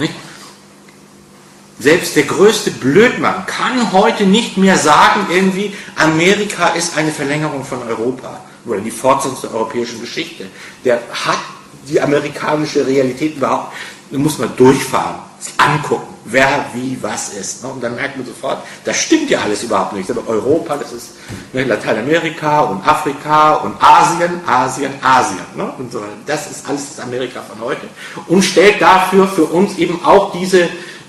Speaker 2: selbst der größte Blödmann kann heute nicht mehr sagen, irgendwie, Amerika ist eine Verlängerung von Europa oder die Fortsetzung der europäischen Geschichte. Der hat die amerikanische Realität überhaupt, da muss man durchfahren, angucken, wer, wie, was ist. Und dann merkt man sofort, das stimmt ja alles überhaupt nicht. Aber Europa, das ist Lateinamerika und Afrika und Asien. Und so. Das ist alles das Amerika von heute. Und stellt dafür für uns eben auch diese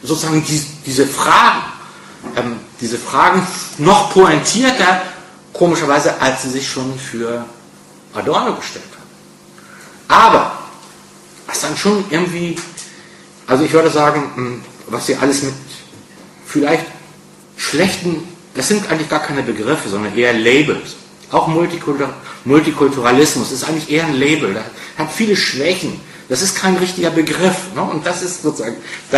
Speaker 2: Fragen noch pointierter, komischerweise, als sie sich schon für Adorno gestellt haben. Aber was dann schon irgendwie, also ich würde sagen, was sie alles mit vielleicht schlechten, das sind eigentlich gar keine Begriffe, sondern eher Labels. Auch Multikulturalismus ist eigentlich eher ein Label, das hat viele Schwächen. Das ist kein richtiger Begriff. Und das ist sozusagen,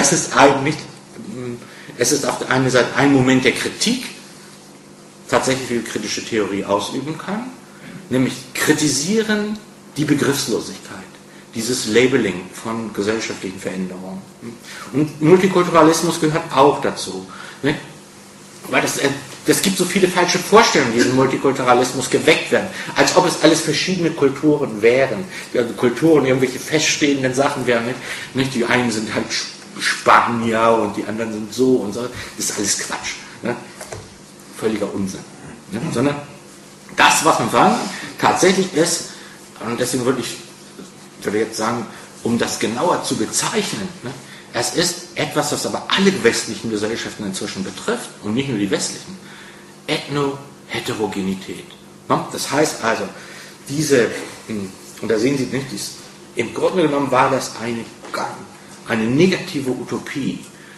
Speaker 2: es ist auf der einen Seite ein Moment der Kritik, tatsächlich wie kritische Theorie ausüben kann, nämlich kritisieren die Begriffslosigkeit, dieses Labeling von gesellschaftlichen Veränderungen. Und Multikulturalismus gehört auch dazu. Weil das gibt so viele falsche Vorstellungen, die in Multikulturalismus geweckt werden, als ob es alles verschiedene Kulturen wären. Also Kulturen, irgendwelche feststehenden Sachen wären. Nicht? Die einen sind halt Spanier und die anderen sind so und so. Das ist alles Quatsch. Völliger Unsinn. Sondern das, was man sagen, tatsächlich ist, und deswegen würde ich jetzt sagen, um das genauer zu bezeichnen, es ist etwas, was aber alle westlichen Gesellschaften inzwischen betrifft und nicht nur die westlichen. Ethno-Heterogenität. Das heißt also, und da sehen Sie nicht, im Grunde genommen war das eine negative Utopie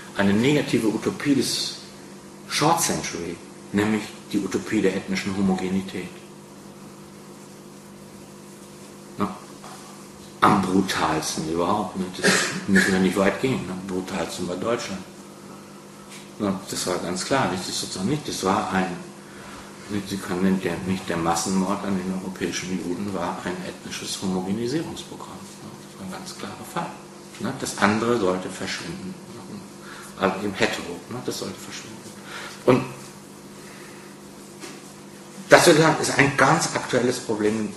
Speaker 2: des Short Century, nämlich die Utopie der ethnischen Homogenität. Am brutalsten überhaupt. Das müssen wir nicht weit gehen. Am brutalsten war Deutschland. Das war ganz klar. Das war nicht der Massenmord an den europäischen Juden war ein ethnisches Homogenisierungsprogramm. Das war ein ganz klarer Fall. Ne? Das andere sollte verschwinden. Also im Hetero, ne? Das sollte verschwinden. Und das ist ein ganz aktuelles Problem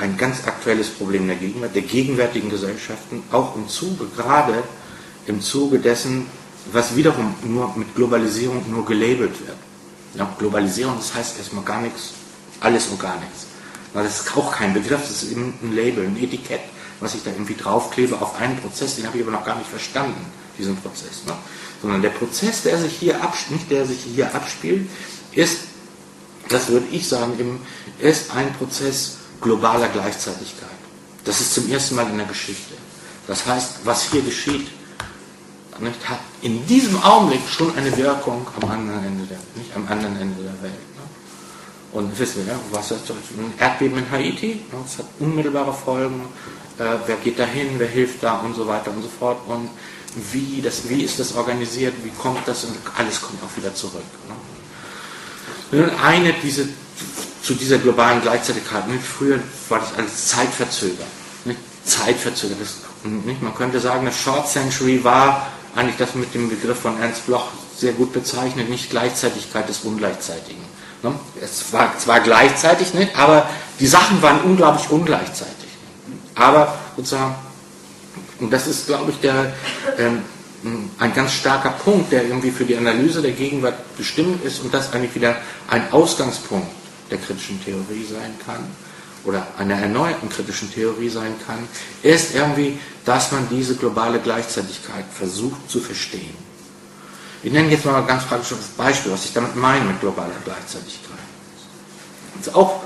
Speaker 2: der gegenwärtigen Gesellschaften, auch gerade im Zuge dessen, was wiederum nur mit Globalisierung nur gelabelt wird. Ja, Globalisierung, das heißt erstmal gar nichts, alles und gar nichts. Das ist auch kein Begriff, das ist eben ein Label, ein Etikett, was ich da irgendwie draufklebe auf einen Prozess, den habe ich aber noch gar nicht verstanden, diesen Prozess. Ne? Sondern der Prozess, der sich hier abspielt, ist, das würde ich sagen, ist ein Prozess globaler Gleichzeitigkeit. Das ist zum ersten Mal in der Geschichte. Das heißt, was hier geschieht, nicht, hat in diesem Augenblick schon eine Wirkung am anderen Ende der Welt. Ne? Und wissen wir, ja, was ist das? Ein Erdbeben in Haiti, ne? Das hat unmittelbare Folgen. Wer geht dahin, wer hilft da und so weiter und so fort. Und wie ist das organisiert, wie kommt das, und alles kommt auch wieder zurück. Ne? Zu dieser globalen Gleichzeitigkeit, nicht? Früher war das alles zeitverzögert. Nicht? Zeitverzögert. Man könnte sagen, das Short Century war eigentlich das mit dem Begriff von Ernst Bloch sehr gut bezeichnet, nicht Gleichzeitigkeit des Ungleichzeitigen. Ne? Es war zwar gleichzeitig, nicht? Aber die Sachen waren unglaublich ungleichzeitig. Aber sozusagen, und das ist, glaube ich, ein ganz starker Punkt, der irgendwie für die Analyse der Gegenwart bestimmt ist und das eigentlich wieder ein Ausgangspunkt der kritischen Theorie sein kann oder einer erneuerten kritischen Theorie sein kann, ist irgendwie, dass man diese globale Gleichzeitigkeit versucht zu verstehen. Ich nenne jetzt mal ein ganz praktisches Beispiel, was ich damit meine mit globaler Gleichzeitigkeit. Also auch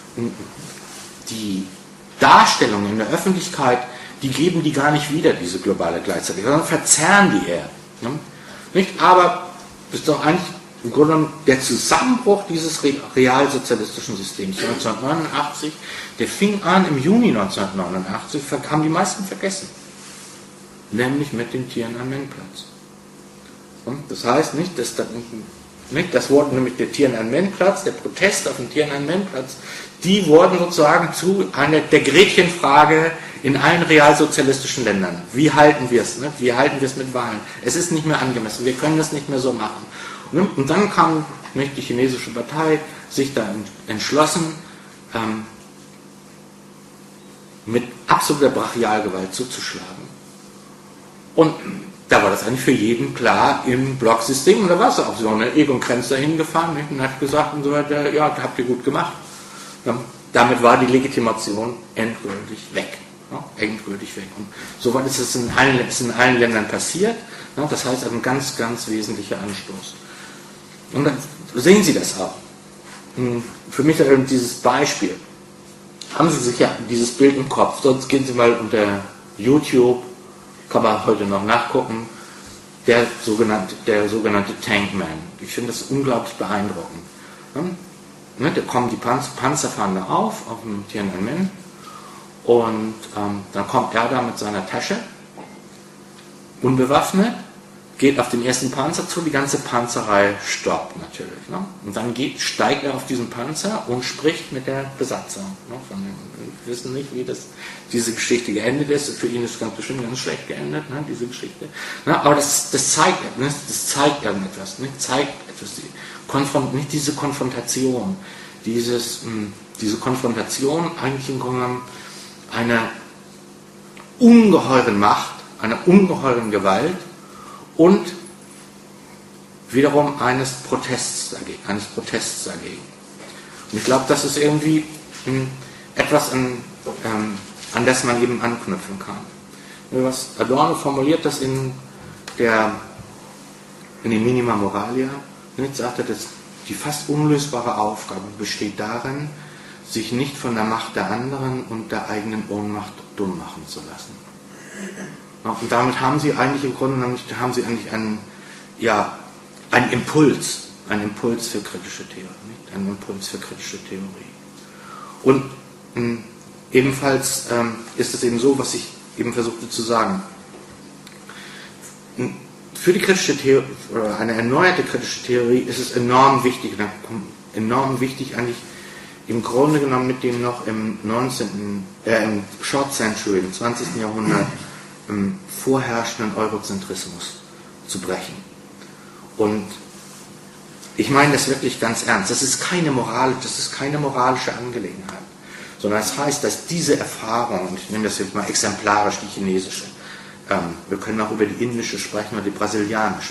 Speaker 2: die Darstellungen in der Öffentlichkeit, die geben die gar nicht wieder, diese globale Gleichzeitigkeit, sondern verzerren die eher. Ne? Nicht? Aber das ist doch eigentlich im Grunde genommen der Zusammenbruch dieses realsozialistischen Systems 1989, der fing an im Juni 1989, haben die meisten vergessen. Nämlich mit dem Tiananmen-Platz. Das heißt das wurde nämlich der Tiananmen-Platz, der Protest auf dem Tiananmen-Platz, die wurden sozusagen zu einer der Gretchenfrage in allen realsozialistischen Ländern. Wie halten wir es? Ne? Wie halten wir es mit Wahlen? Es ist nicht mehr angemessen, wir können das nicht mehr so machen. Und dann kam die chinesische Partei sich da entschlossen, mit absoluter Brachialgewalt zuzuschlagen. Und da war das eigentlich für jeden klar im Blocksystem. Und da war es auch so. Egon Krenz da hingefahren und hat gesagt und so weiter, ja, das habt ihr gut gemacht. Damit war die Legitimation endgültig weg. Ja, endgültig weg. Und so war das in allen Ländern passiert. Ja, das heißt, ein ganz, ganz wesentlicher Anstoß. Und dann sehen Sie das auch. Für mich dieses Beispiel. Haben Sie sich ja dieses Bild im Kopf. Sonst gehen Sie mal unter YouTube, kann man heute noch nachgucken, der sogenannte Tankman. Ich finde das unglaublich beeindruckend. Ja, da kommen die Panzer fahren da auf dem Tiananmen, und dann kommt er da mit seiner Tasche, unbewaffnet, geht auf den ersten Panzer zu, die ganze Panzerei stoppt natürlich. Ne? Und dann steigt er auf diesen Panzer und spricht mit der Besatzung. Ne? Wir wissen nicht, wie diese Geschichte geendet ist. Für ihn ist es ganz bestimmt ganz schlecht geendet, ne? Diese Geschichte. Ne? Aber das zeigt irgendetwas. Ne? Zeigt etwas. Nicht diese Konfrontation. Diese Konfrontation eigentlich im Grunde genommen einer ungeheuren Macht, einer ungeheuren Gewalt, und wiederum eines Protests dagegen. Und ich glaube, das ist irgendwie etwas, an das man eben anknüpfen kann. Was Adorno formuliert das in den Minima Moralia, sagt er, dass die fast unlösbare Aufgabe besteht darin, sich nicht von der Macht der anderen und der eigenen Ohnmacht dumm machen zu lassen. Und damit haben sie eigentlich im Grunde genommen einen Impuls für kritische Theorie. Und ebenfalls ist es eben so, was ich eben versuchte zu sagen. Für die kritische Theorie, oder eine erneuerte kritische Theorie, ist es enorm wichtig eigentlich im Grunde genommen mit dem noch im Short Century, im 20. Jahrhundert, vorherrschenden Eurozentrismus zu brechen. Und ich meine das wirklich ganz ernst. Das ist keine moralische Angelegenheit, sondern es heißt, dass diese Erfahrung, und ich nehme das jetzt mal exemplarisch, die chinesische, wir können auch über die indische sprechen oder die brasilianische,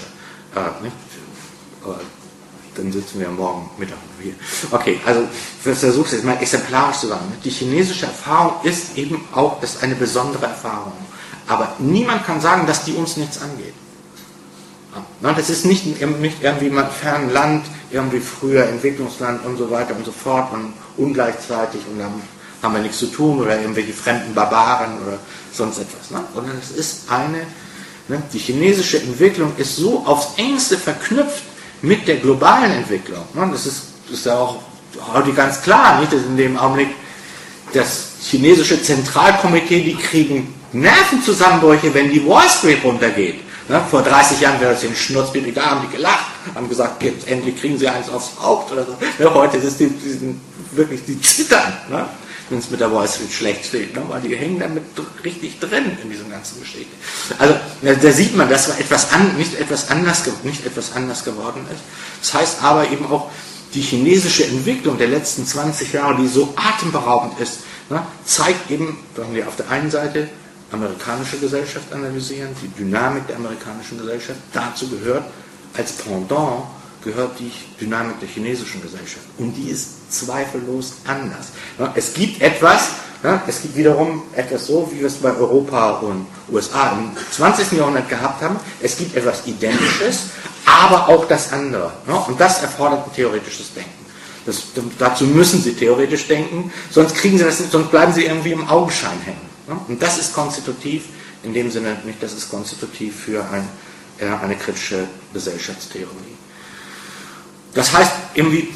Speaker 2: dann sitzen wir morgen Mittag hier. Okay, also ich versuche es jetzt mal exemplarisch zu sagen. Die chinesische Erfahrung ist eben auch ist eine besondere Erfahrung. Aber niemand kann sagen, dass die uns nichts angeht. Das ist nicht irgendwie mal fernen Land, irgendwie früher Entwicklungsland und so weiter und so fort und ungleichzeitig und dann haben wir nichts zu tun oder irgendwelche fremden Barbaren oder sonst etwas. Sondern es ist die chinesische Entwicklung ist so aufs engste verknüpft mit der globalen Entwicklung. Das ist ja auch heute ganz klar, nicht? Dass in dem Augenblick das chinesische Zentralkomitee, die kriegen Nervenzusammenbrüche, wenn die Wall Street runtergeht. Vor 30 Jahren wäre das den Schnurzbild, da haben die gelacht, haben gesagt, jetzt endlich kriegen sie eins aufs Haupt oder so. Heute ist die zittern, wenn es mit der Wall Street schlecht steht, weil die hängen damit richtig drin in diesem ganzen Geschichte. Also da sieht man, dass nicht etwas anders geworden ist. Das heißt aber eben auch, die chinesische Entwicklung der letzten 20 Jahre, die so atemberaubend ist, zeigt eben, wenn wir auf der einen Seite amerikanische Gesellschaft analysieren, die Dynamik der amerikanischen Gesellschaft, dazu gehört, als Pendant gehört die Dynamik der chinesischen Gesellschaft. Und die ist zweifellos anders. Es gibt wiederum etwas so, wie wir es bei Europa und USA im 20. Jahrhundert gehabt haben. Es gibt etwas Identisches, aber auch das andere. Und das erfordert ein theoretisches Denken. Dazu müssen sie theoretisch denken, sonst bleiben sie irgendwie im Augenschein hängen. Und das ist konstitutiv, in dem Sinne nicht, das ist konstitutiv für eine kritische Gesellschaftstheorie. Das heißt, irgendwie,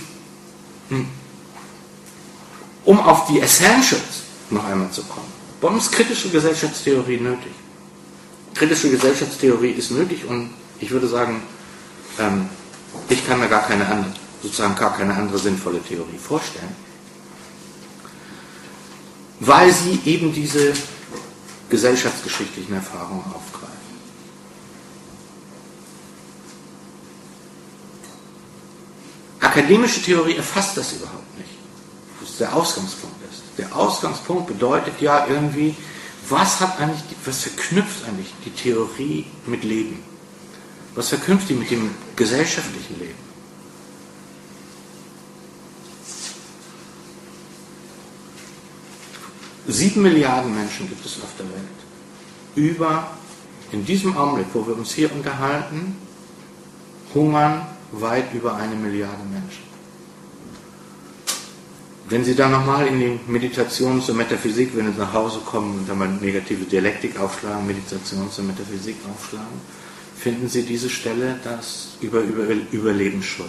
Speaker 2: um auf die Essentials noch einmal zu kommen, warum ist kritische Gesellschaftstheorie nötig? Kritische Gesellschaftstheorie ist nötig und ich würde sagen, ich kann mir gar keine andere sinnvolle Theorie vorstellen, weil sie eben diese gesellschaftsgeschichtlichen Erfahrungen aufgreifen. Akademische Theorie erfasst das überhaupt nicht, was der Ausgangspunkt ist. Der Ausgangspunkt bedeutet ja irgendwie, was verknüpft eigentlich die Theorie mit Leben? Was verknüpft die mit dem gesellschaftlichen Leben? Sieben Milliarden Menschen gibt es auf der Welt. In diesem Augenblick, wo wir uns hier unterhalten, hungern weit über 1 Milliarde Menschen. Wenn Sie dann nochmal in die Meditation zur Metaphysik, wenn Sie nach Hause kommen und dann mal negative Dialektik aufschlagen, Meditation zur Metaphysik aufschlagen, finden Sie diese Stelle, das über Überlebensschuld.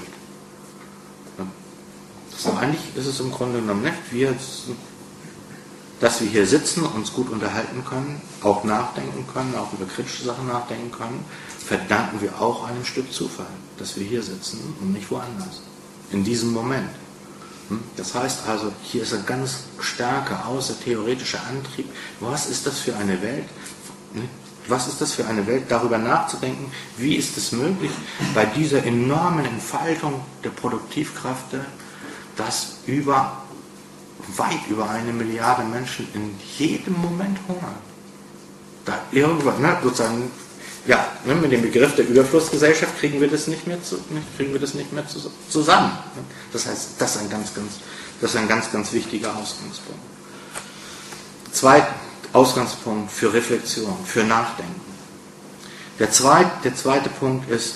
Speaker 2: Eigentlich ist es im Grunde genommen nicht, dass wir hier sitzen, uns gut unterhalten können, auch nachdenken können, auch über kritische Sachen nachdenken können, verdanken wir auch einem Stück Zufall, dass wir hier sitzen und nicht woanders. In diesem Moment. Das heißt also, hier ist ein ganz starker außertheoretischer Antrieb. Was ist das für eine Welt? Was ist das für eine Welt, darüber nachzudenken, wie ist es möglich, bei dieser enormen Entfaltung der Produktivkräfte, dass weit über 1 Milliarde Menschen in jedem Moment hungern. Da irgendwann, sozusagen, mit dem Begriff der Überflussgesellschaft kriegen wir das nicht mehr zusammen. Das heißt, das ist ein ganz wichtiger Ausgangspunkt. Zweiter Ausgangspunkt für Reflexion, für Nachdenken. Der zweite Punkt ist,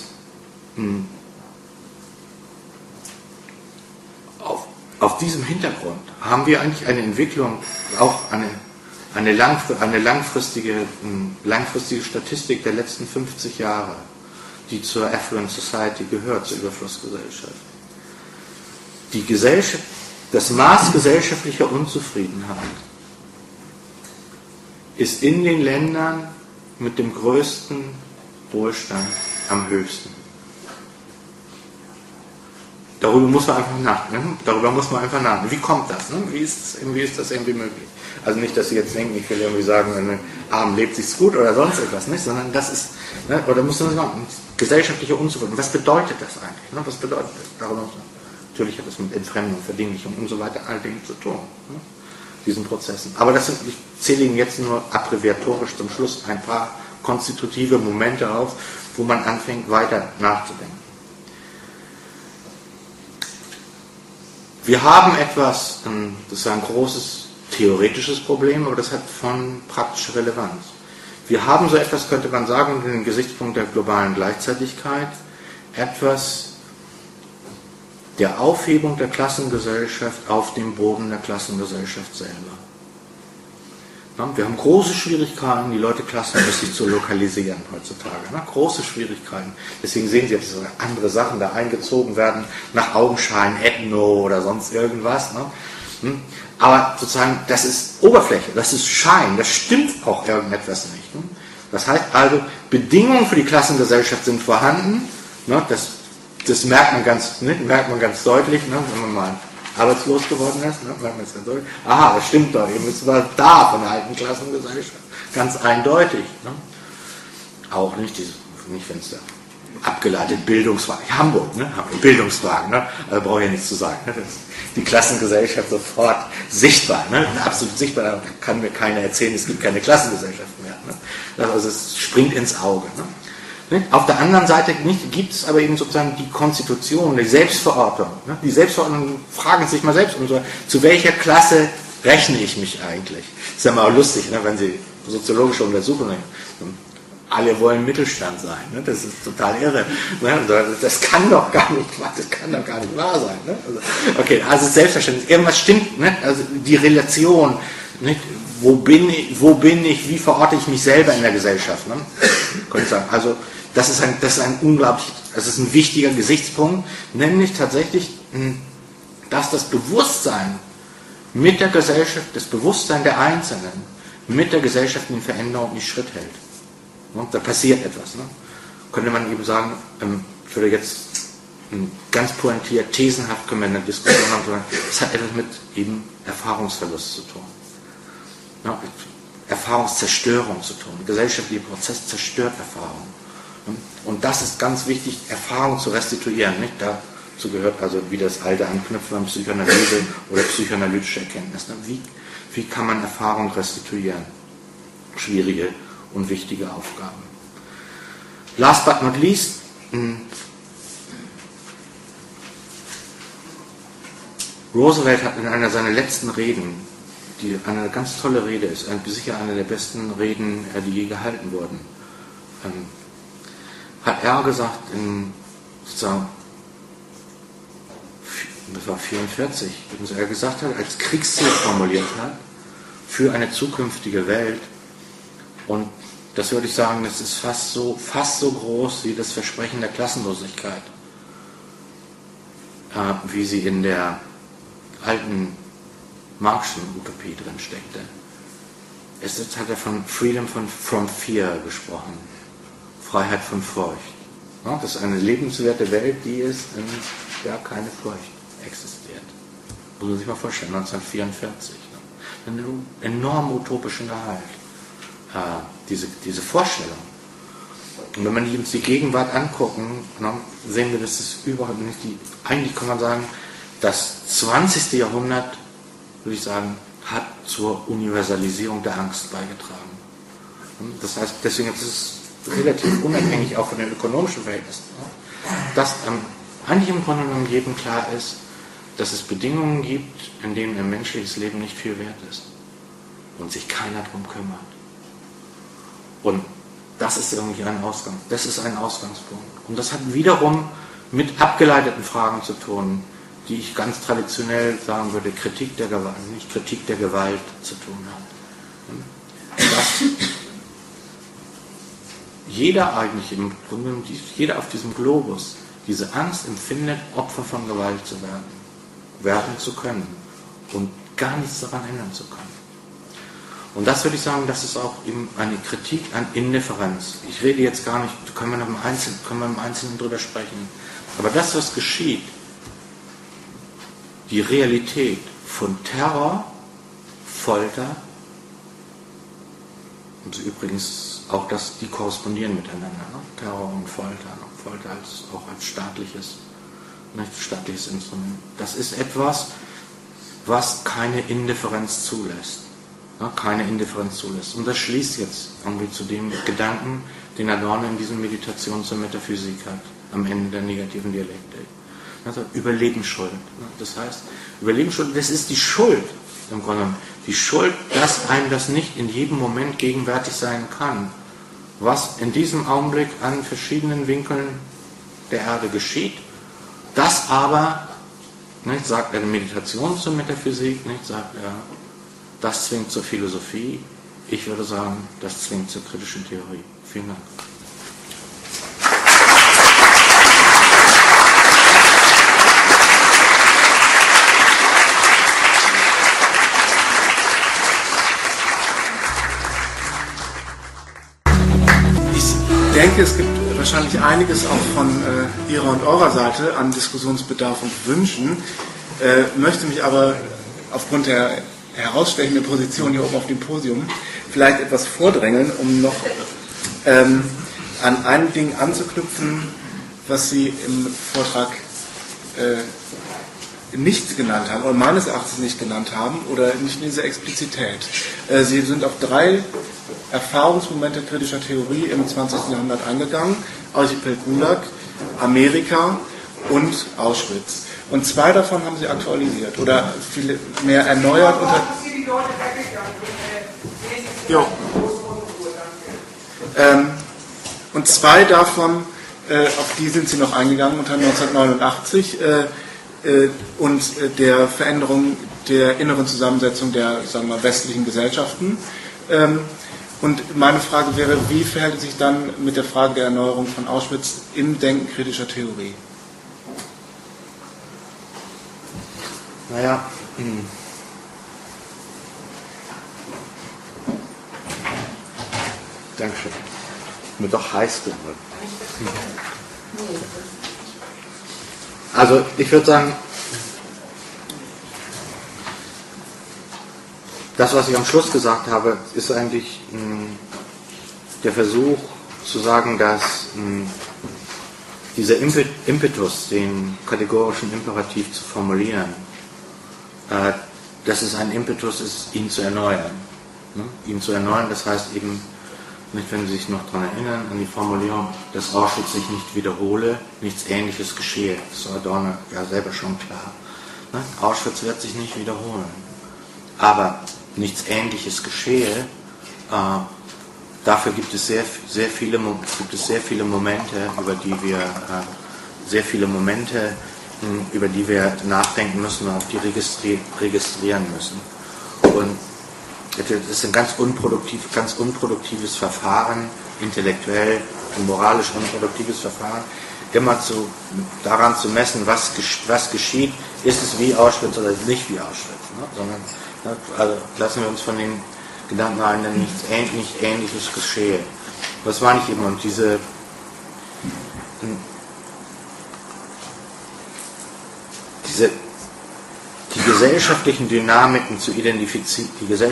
Speaker 2: auf diesem Hintergrund haben wir eigentlich eine Entwicklung, auch eine langfristige Statistik der letzten 50 Jahre, die zur Affluent Society gehört, zur Überflussgesellschaft. Das Maß gesellschaftlicher Unzufriedenheit ist in den Ländern mit dem größten Wohlstand am höchsten. darüber muss man einfach nachdenken. Darüber muss man einfach nachdenken. Wie kommt das? Ne? Wie ist das irgendwie möglich? Also nicht, dass Sie jetzt denken, ich will irgendwie sagen, wenn Arm lebt sich's gut oder sonst etwas, nicht? Sondern das ist, ne? Oder muss man sagen, gesellschaftliche Unzufriedenheit. Was bedeutet das eigentlich? Ne? Was bedeutet das? Darüber muss man, natürlich hat das mit Entfremdung, Verdinglichung und so weiter all Dingen zu tun. Ne? Diesen Prozessen. Aber das sind, ich zähle Ihnen jetzt nur abbreviatorisch zum Schluss ein paar konstitutive Momente auf, wo man anfängt, weiter nachzudenken. Wir haben etwas, das ist ein großes theoretisches Problem, aber das hat von praktischer Relevanz. Wir haben so etwas, könnte man sagen, unter dem Gesichtspunkt der globalen Gleichzeitigkeit, etwas der Aufhebung der Klassengesellschaft auf dem Boden der Klassengesellschaft selber. Wir haben große Schwierigkeiten, die Leute klassenmäßig zu lokalisieren heutzutage. Große Schwierigkeiten. Deswegen sehen Sie, dass so andere Sachen da eingezogen werden, nach Augenschein, Ethno oder sonst irgendwas. Aber sozusagen, das ist Oberfläche, das ist Schein, das stimmt auch irgendetwas nicht. Das heißt also, Bedingungen für die Klassengesellschaft sind vorhanden. Das merkt man ganz deutlich, wenn man mal arbeitslos geworden ist, merkt man es ganz deutlich. Aha, das stimmt doch, eben ist was da von der alten Klassengesellschaft. Ganz eindeutig. Auch nicht wenn es da abgeleitet Bildungswagen. Hamburg, Bildungswagen, also brauche ich ja nichts zu sagen. Das ist die Klassengesellschaft sofort sichtbar, absolut sichtbar. Da kann mir keiner erzählen, es gibt keine Klassengesellschaft mehr. Also es springt ins Auge. Auf der anderen Seite gibt es aber eben sozusagen die Konstitution, die Selbstverortung. Die Selbstverortung fragen sich mal selbst, zu welcher Klasse rechne ich mich eigentlich? Das ist ja mal auch lustig, wenn Sie soziologische Untersuchungen machen. Alle wollen Mittelstand sein. Das ist total irre. Das kann doch gar nicht wahr sein. Okay, also selbstverständlich. Irgendwas stimmt. Also die Relation. Wo bin ich, wie verorte ich mich selber in der Gesellschaft? Könnte ich sagen. Also das ist ein wichtiger Gesichtspunkt, nämlich tatsächlich, dass das Bewusstsein mit der Gesellschaft, das Bewusstsein der Einzelnen mit der Gesellschaft in Veränderung nicht Schritt hält. Da passiert etwas. Könnte man eben sagen, ich würde jetzt ganz pointiert, thesenhaft können wir in der Diskussion haben, es hat etwas mit eben Erfahrungsverlust zu tun. Erfahrungszerstörung zu tun. Der gesellschaftliche Prozess zerstört Erfahrung. Und das ist ganz wichtig, Erfahrung zu restituieren. Dazu gehört also wie das alte Anknüpfen an Psychoanalyse oder psychoanalytische Erkenntnis. Wie kann man Erfahrung restituieren? Schwierige und wichtige Aufgaben. Last but not least, Roosevelt hat in einer seiner letzten Reden, die eine ganz tolle Rede ist, sicher eine der besten Reden, die je gehalten wurden, hat er gesagt, sozusagen, das war 1944, er gesagt hat, als Kriegsziel formuliert hat, für eine zukünftige Welt. Und das würde ich sagen, das ist fast so groß wie das Versprechen der Klassenlosigkeit, wie sie in der alten Marxischen Utopie drin steckte. Jetzt hat er von Freedom from Fear gesprochen, Freiheit von Furcht. Das ist eine lebenswerte Welt, die ist, in der keine Furcht existiert. Muss man sich mal vorstellen, 1944. Einen enorm utopischen Gehalt. Diese Vorstellung. Und wenn wir uns die Gegenwart angucken, sehen wir, dass es überhaupt nicht eigentlich kann man sagen, das 20. Jahrhundert, würde ich sagen, hat zur Universalisierung der Angst beigetragen. Das heißt, deswegen ist es relativ unabhängig auch von den ökonomischen Verhältnissen, dass eigentlich im Grunde genommen jedem klar ist, dass es Bedingungen gibt, in denen ein menschliches Leben nicht viel wert ist und sich keiner darum kümmert. Und das ist irgendwie ein Ausgangspunkt. Und das hat wiederum mit abgeleiteten Fragen zu tun, die ich ganz traditionell sagen würde, Kritik der Gewalt, nicht Kritik der Gewalt zu tun hat. Dass jeder eigentlich im Grunde, jeder auf diesem Globus diese Angst empfindet, Opfer von Gewalt zu werden zu können und gar nichts daran ändern zu können. Und das würde ich sagen, das ist auch eben eine Kritik an Indifferenz. Ich rede jetzt gar nicht, können wir im Einzelnen drüber sprechen. Aber das, was geschieht, die Realität von Terror, Folter, und übrigens auch die korrespondieren miteinander, ne? Terror und Folter, Folter auch als staatliches Instrument. Das ist etwas, was keine Indifferenz zulässt. Ne? Keine Indifferenz zulässt. Und das schließt jetzt irgendwie zu dem Gedanken, den Adorno in diesem Meditation zur Metaphysik hat, am Ende der negativen Dialektik. Also Überlebensschuld. Ne? Das heißt, Überlebensschuld, das ist die Schuld, im Grunde genommen. Die Schuld, dass einem das nicht in jedem Moment gegenwärtig sein kann, was in diesem Augenblick an verschiedenen Winkeln der Erde geschieht, das aber, nicht, sagt er, Meditation zur Metaphysik, nicht, sagt er, das zwingt zur Philosophie. Ich würde sagen, das zwingt zur kritischen Theorie. Vielen Dank.
Speaker 1: Ich denke, es gibt wahrscheinlich einiges auch von Ihrer und eurer Seite an Diskussionsbedarf und Wünschen, möchte mich aber aufgrund der herausstechenden Position hier oben auf dem Podium vielleicht etwas vordrängeln, um noch an ein Ding anzuknüpfen, was Sie im Vortrag nicht genannt haben, oder meines Erachtens nicht genannt haben, oder nicht in dieser Explizität. Sie sind auf 3 Erfahrungsmomente kritischer Theorie im 20. Jahrhundert eingegangen: Archipel Gulag, Amerika und Auschwitz. Und 2 davon haben Sie aktualisiert oder viel mehr erneuert. Und 2 davon, auf die sind Sie noch eingegangen unter 1989 und der Veränderung der inneren Zusammensetzung der, sagen wir mal, westlichen Gesellschaften. Und meine Frage wäre, wie verhält es sich dann mit der Frage der Erneuerung von Auschwitz im Denken kritischer Theorie?
Speaker 2: Naja, Dankeschön. Mir doch heiß geworden. Also ich würde sagen, das, was ich am Schluss gesagt habe, ist eigentlich der Versuch zu sagen, dass dieser Impetus, den kategorischen Imperativ zu formulieren, dass es ein Impetus ist, ihn zu erneuern. Ne? Ihn zu erneuern, das heißt eben, nicht, wenn Sie sich noch daran erinnern, an die Formulierung, dass Auschwitz sich nicht wiederhole, nichts Ähnliches geschehe. Das war Adorno ja selber schon klar. Ne? Auschwitz wird sich nicht wiederholen. Aber nichts Ähnliches geschehe, dafür gibt es sehr viele Momente, über die wir nachdenken müssen und auf die registrieren müssen. Und das ist ein ganz unproduktives Verfahren, intellektuell und moralisch unproduktives Verfahren, immer daran zu messen, was geschieht, ist es wie Auschwitz oder nicht wie Auschwitz, ne? Sondern also lassen wir uns von den Gedanken ein, dass nichts Ähnliches geschehe. Was meine ich eben? Und die gesellschaftlichen Dynamiken zu identifizieren,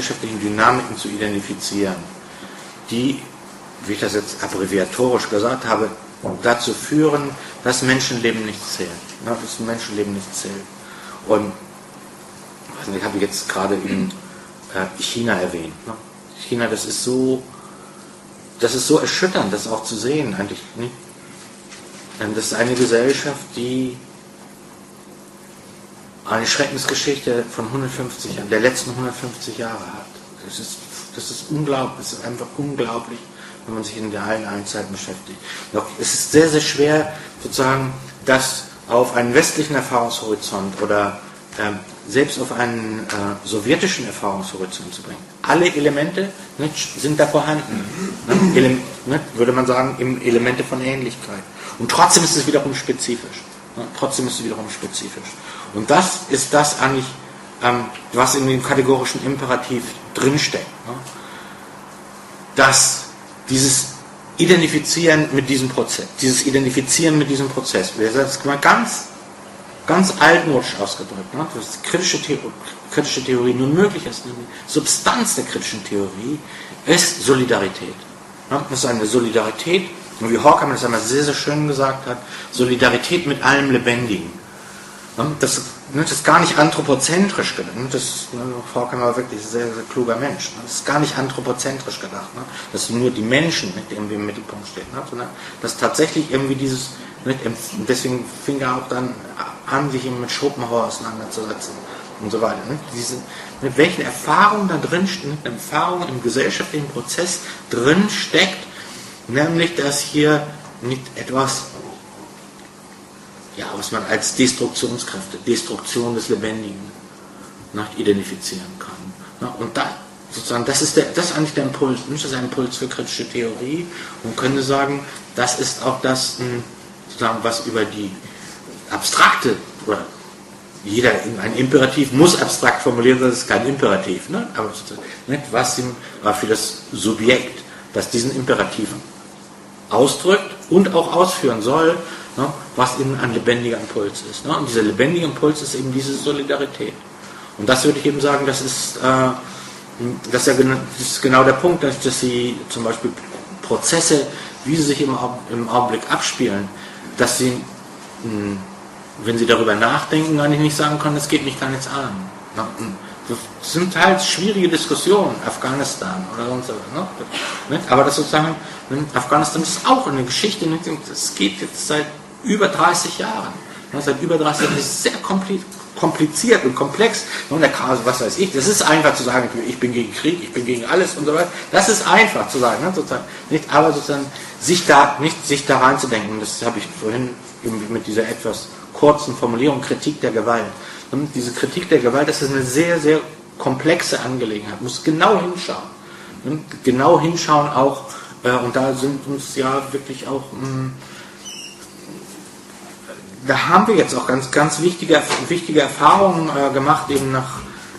Speaker 2: die, wie ich das jetzt abbreviatorisch gesagt habe, dazu führen, dass Menschenleben nicht zählen. Dass Menschenleben nicht zählen. Und ich habe jetzt gerade eben China erwähnt. China, das ist so erschütternd, das auch zu sehen eigentlich. Nicht? Das ist eine Gesellschaft, die eine Schreckensgeschichte von der letzten 150 Jahre hat. Das ist unglaublich, das ist einfach unglaublich, wenn man sich in der allen Zeiten beschäftigt. Doch es ist sehr, sehr schwer, sozusagen, das auf einen westlichen Erfahrungshorizont oder selbst auf einen sowjetischen Erfahrungshorizont zu bringen. Alle Elemente sind da vorhanden. Würde man sagen, Elemente von Ähnlichkeit. Und trotzdem ist es wiederum spezifisch. Und das ist das eigentlich, was in dem kategorischen Imperativ drinsteckt. Dass dieses Identifizieren mit diesem Prozess, wir sagen es mal ganz ganz altmodisch ausgedrückt, ne, dass die kritische Theorie nur möglich ist, die Substanz der kritischen Theorie ist Solidarität. Ne, das ist eine Solidarität, wie Horkheimer das einmal sehr, sehr schön gesagt hat, Solidarität mit allem Lebendigen. Ne, das ist gar nicht anthropozentrisch gedacht. Horkheimer war wirklich ein sehr, sehr kluger Mensch. Das ist gar nicht anthropozentrisch gedacht, ne, dass nur die Menschen irgendwie im Mittelpunkt stehen, ne, sondern dass tatsächlich irgendwie dieses, deswegen fing er auch dann an, sich eben mit Schopenhauer auseinanderzusetzen und so weiter. Mit welchen Erfahrungen da drin stehen, mit Erfahrungen im gesellschaftlichen Prozess drin steckt, nämlich, dass hier nicht etwas, ja, was man als Destruktionskräfte, Destruktion des Lebendigen identifizieren kann. Und da, sozusagen, das ist eigentlich der Impuls, das ist ein Impuls für kritische Theorie, und könnte sagen, das ist auch das, sozusagen, was über die abstrakte, oder ein Imperativ muss abstrakt formulieren, das ist kein Imperativ, ne? Aber was für das Subjekt, das diesen Imperativ ausdrückt und auch ausführen soll, ne, was eben ein lebendiger Impuls ist. Ne? Und dieser lebendige Impuls ist eben diese Solidarität. Und das würde ich eben sagen, das ist genau der Punkt, dass sie zum Beispiel Prozesse, wie sie sich im Augenblick abspielen, dass sie, wenn sie darüber nachdenken, eigentlich nicht sagen können, es geht mich gar nichts an. Das sind halt schwierige Diskussionen, Afghanistan oder sonst was. Ne? Aber das sozusagen, Afghanistan ist auch eine Geschichte, das geht jetzt seit über 30 Jahren. Seit über 30 Jahren ist es sehr kompliziert und komplex. Und der Chaos, was weiß ich, das ist einfach zu sagen, ich bin gegen Krieg, ich bin gegen alles und so weiter. Das ist einfach zu sagen, sozusagen. Aber sozusagen sich da reinzudenken, das habe ich vorhin mit dieser etwas kurzen Formulierung, Kritik der Gewalt. Und diese Kritik der Gewalt, das ist eine sehr, sehr komplexe Angelegenheit, muss genau hinschauen. Genau hinschauen auch, und da sind uns ja wirklich auch, da haben wir jetzt auch ganz, ganz wichtige Erfahrungen gemacht, eben nach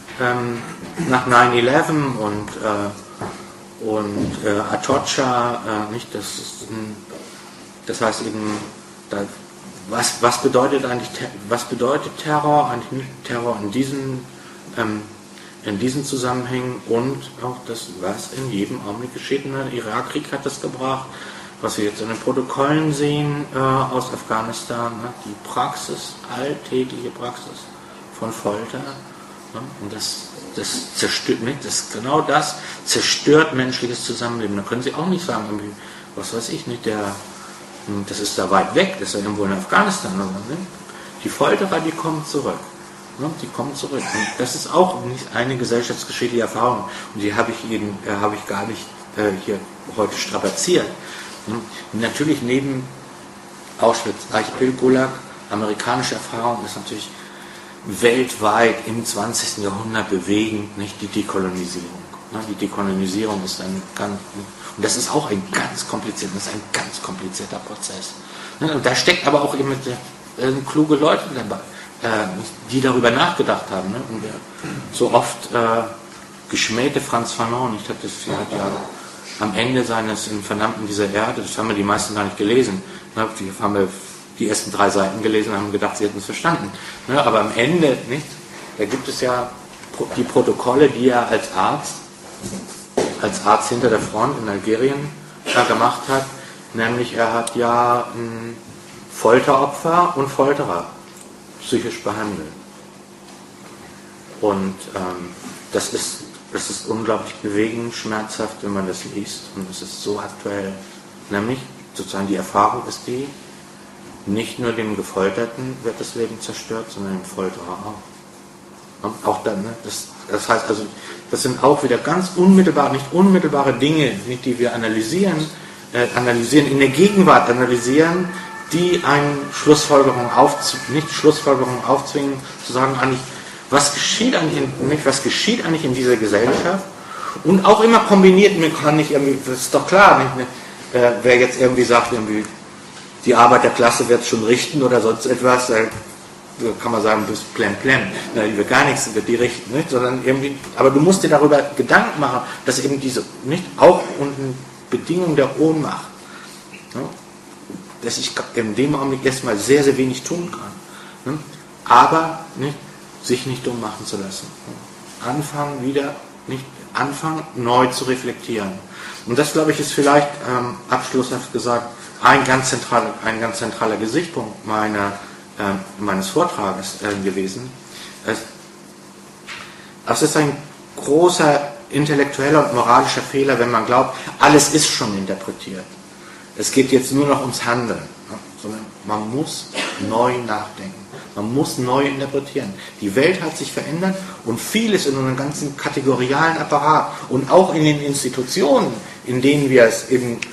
Speaker 2: 9/11 und Atocha, nicht, das heißt eben, was bedeutet Terror, eigentlich nicht Terror in diesen Zusammenhängen, und auch das, was in jedem Augenblick geschieht. Der Irakkrieg hat das gebracht, was wir jetzt in den Protokollen sehen aus Afghanistan, die Praxis, alltägliche Praxis von Folter, und das zerstört, genau das zerstört menschliches Zusammenleben. Da können Sie auch nicht sagen, irgendwie, was weiß ich nicht, das ist da weit weg, das ist ja irgendwo in Afghanistan. Oder, ne? Die Folterer, die kommen zurück. Ne? Die kommen zurück. Und das ist auch nicht eine gesellschaftsgeschichtliche Erfahrung. Und die habe ich gar nicht hier heute strapaziert. Ne? Natürlich neben Auschwitz, Eichbild, Gulag, amerikanische Erfahrung ist natürlich weltweit im 20. Jahrhundert bewegend, nicht, die Dekolonisierung. Ne? Die Dekolonisierung ist und das ist auch ein ganz komplizierter Prozess. Und da steckt aber auch eben kluge Leute dabei, die darüber nachgedacht haben. Und der so oft geschmähte Frantz Fanon, hat ja am Ende seines Im Verdammten dieser Erde, das haben wir die meisten gar nicht gelesen, die haben wir die ersten 3 Seiten gelesen und haben gedacht, sie hätten es verstanden. Aber am Ende, nicht, da gibt es ja die Protokolle, die er als Arzt hinter der Front in Algerien gemacht hat, nämlich er hat ja Folteropfer und Folterer psychisch behandelt. Und das ist unglaublich bewegend, schmerzhaft, wenn man das liest, und es ist so aktuell. Nämlich, sozusagen die Erfahrung ist die, nicht nur dem Gefolterten wird das Leben zerstört, sondern dem Folterer auch. Und auch dann, das heißt also, das sind auch wieder ganz nicht unmittelbare Dinge, die wir analysieren, in der Gegenwart analysieren, die eine Schlussfolgerung aufzwingen, zu sagen, eigentlich, was geschieht eigentlich in dieser Gesellschaft, und auch immer kombiniert, man kann nicht irgendwie, das ist doch klar, nicht, wer jetzt irgendwie sagt, irgendwie, die Arbeiterklasse wird es schon richten oder sonst etwas, kann man sagen, bis plem, die wird gar nichts, wird die richten, nicht? Sondern irgendwie, aber du musst dir darüber Gedanken machen, dass eben diese, nicht, auch unter Bedingungen der Ohnmacht, dass ich in dem Augenblick erstmal sehr, sehr wenig tun kann. aber sich nicht dumm machen zu lassen. Anfangen, neu zu reflektieren. Und das, glaube ich, ist vielleicht abschlusshaft gesagt ein ganz zentraler Gesichtspunkt meines Vortrages gewesen. Es ist ein großer intellektueller und moralischer Fehler, wenn man glaubt, alles ist schon interpretiert. Es geht jetzt nur noch ums Handeln, sondern man muss neu nachdenken. Man muss neu interpretieren. Die Welt hat sich verändert und vieles in unserem ganzen kategorialen Apparat und auch in den Institutionen, in denen wir es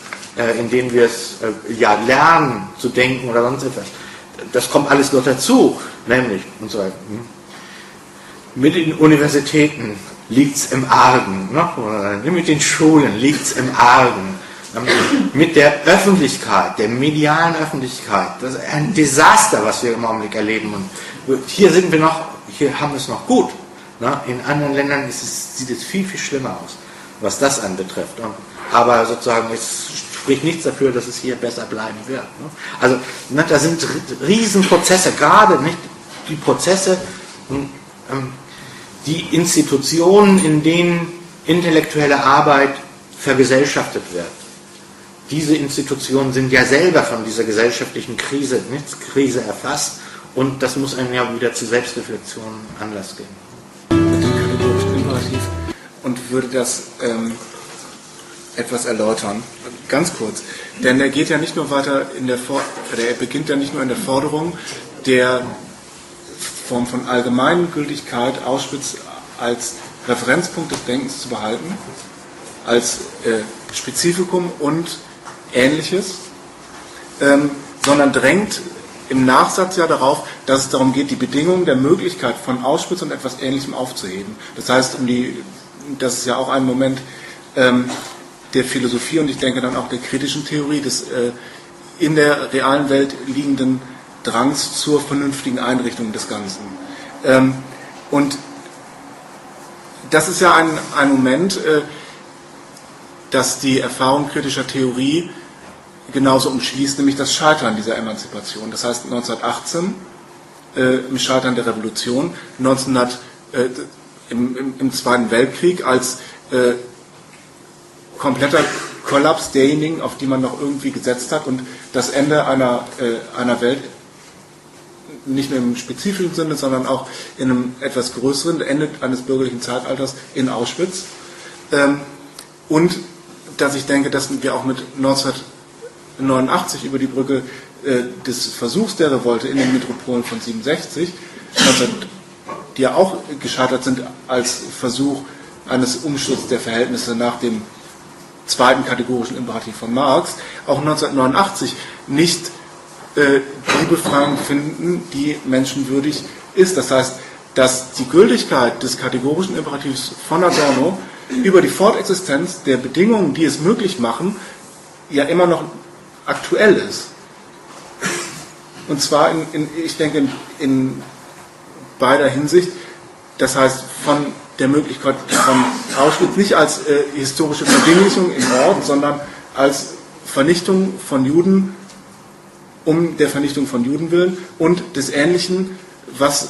Speaker 2: lernen zu denken oder sonst etwas. Das kommt alles noch dazu, nämlich und so weiter. Mit den Universitäten liegt es im Argen, mit den Schulen liegt es im Argen, mit der Öffentlichkeit, der medialen Öffentlichkeit. Das ist ein Desaster, was wir im Augenblick erleben. Und hier haben wir es noch gut. In anderen Ländern sieht es viel, viel schlimmer aus, was das anbetrifft. Aber sozusagen, es spricht nichts dafür, dass es hier besser bleiben wird. Also, da sind Riesenprozesse, gerade die Prozesse, die Institutionen, in denen intellektuelle Arbeit vergesellschaftet wird. Diese Institutionen sind ja selber von dieser gesellschaftlichen Krise erfasst und das muss einem ja wieder zu Selbstreflexion Anlass geben.
Speaker 1: Mit dem kategorischen Imperativ und würde das etwas erläutern, ganz kurz, denn er geht ja nicht nur weiter er beginnt ja nicht nur in der Forderung der Form von allgemeinen Gültigkeit Auschwitz als Referenzpunkt des Denkens zu behalten, als Spezifikum und Ähnliches, sondern drängt im Nachsatz ja darauf, dass es darum geht, die Bedingungen der Möglichkeit von Auschwitz und etwas Ähnlichem aufzuheben. Das heißt, das ist ja auch ein Moment der Philosophie und ich denke dann auch der kritischen Theorie des in der realen Welt liegenden Drangs zur vernünftigen Einrichtung des Ganzen. Und das ist ja ein Moment, dass die Erfahrung kritischer Theorie genauso umschließt, nämlich das Scheitern dieser Emanzipation. Das heißt 1918 im Scheitern der Revolution, im Zweiten Weltkrieg als kompletter Kollaps derjenigen, auf die man noch irgendwie gesetzt hat und das Ende einer Welt, nicht nur im spezifischen Sinne, sondern auch in einem etwas größeren Ende eines bürgerlichen Zeitalters in Auschwitz. Und dass ich denke, dass wir auch mit 1989 über die Brücke des Versuchs der Revolte in den Metropolen von 67, die ja auch gescheitert sind als Versuch eines Umsturzes der Verhältnisse nach dem zweiten kategorischen Imperativ von Marx, auch 1989 nicht die Befreiung finden, die menschenwürdig ist. Das heißt, dass die Gültigkeit des kategorischen Imperativs von Adorno über die Fortexistenz der Bedingungen, die es möglich machen, ja immer noch aktuell ist. Und zwar ich denke, in beider Hinsicht. Das heißt, von der Möglichkeit von Auschwitz nicht als historische Verdinglichung im Ort, sondern als Vernichtung von Juden um der Vernichtung von Juden willen und des Ähnlichen, was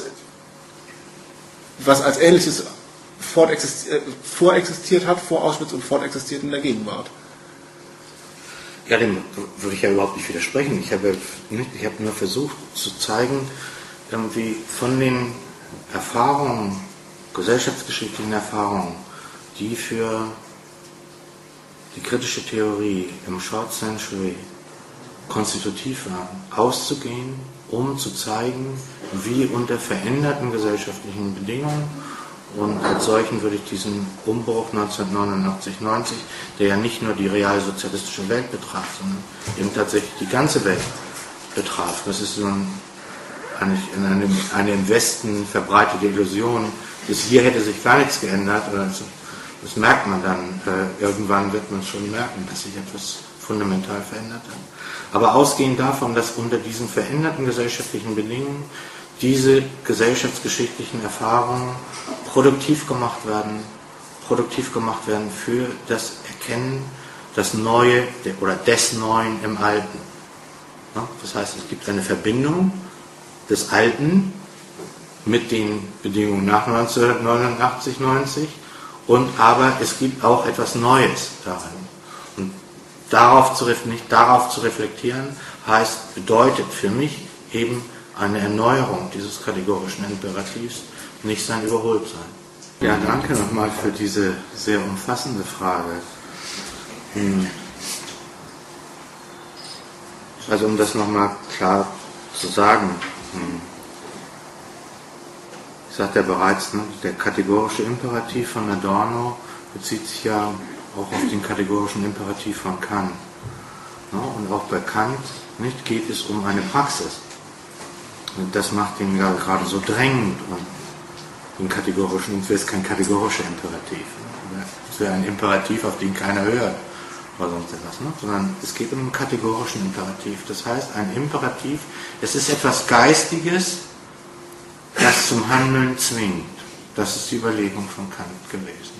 Speaker 1: als Ähnliches vorexistiert hat, vor Auschwitz und fortexistiert in der Gegenwart.
Speaker 2: Ja, dem würde ich ja überhaupt nicht widersprechen. Ich habe nur versucht zu zeigen, wie von den Erfahrungen, gesellschaftsgeschichtlichen Erfahrungen, die für die kritische Theorie im Short Century konstitutiv waren, auszugehen, um zu zeigen, wie unter veränderten gesellschaftlichen Bedingungen, und als solchen würde ich diesen Umbruch 1989-90, der ja nicht nur die realsozialistische Welt betraf, sondern eben tatsächlich die ganze Welt betraf. Das ist so eine im Westen verbreitete Illusion, bis hier hätte sich gar nichts geändert. Das merkt man dann. Irgendwann wird man schon merken, dass sich etwas fundamental verändert hat. Aber ausgehend davon, dass unter diesen veränderten gesellschaftlichen Bedingungen diese gesellschaftsgeschichtlichen Erfahrungen produktiv gemacht werden für das Erkennen, das Neue oder des Neuen im Alten. Das heißt, es gibt eine Verbindung des Alten mit den Bedingungen nach 1989, 90, aber es gibt auch etwas Neues darin. Und nicht darauf zu reflektieren, bedeutet für mich eben eine Erneuerung dieses kategorischen Imperativs, nicht sein Überholtsein. Ja, danke nochmal für diese sehr umfassende Frage. Also um das nochmal klar zu sagen, ich sagte ja bereits, der kategorische Imperativ von Adorno bezieht sich ja auch auf den kategorischen Imperativ von Kant. Und auch bei Kant geht es um eine Praxis. Und das macht ihn ja gerade so drängend. Den kategorischen, es wäre kein kategorischer Imperativ. Es wäre ein Imperativ, auf den keiner hört. Oder sonst etwas. Sondern es geht um einen kategorischen Imperativ. Das heißt, ein Imperativ, es ist etwas Geistiges, das zum Handeln zwingt. Das ist die Überlegung von Kant gewesen.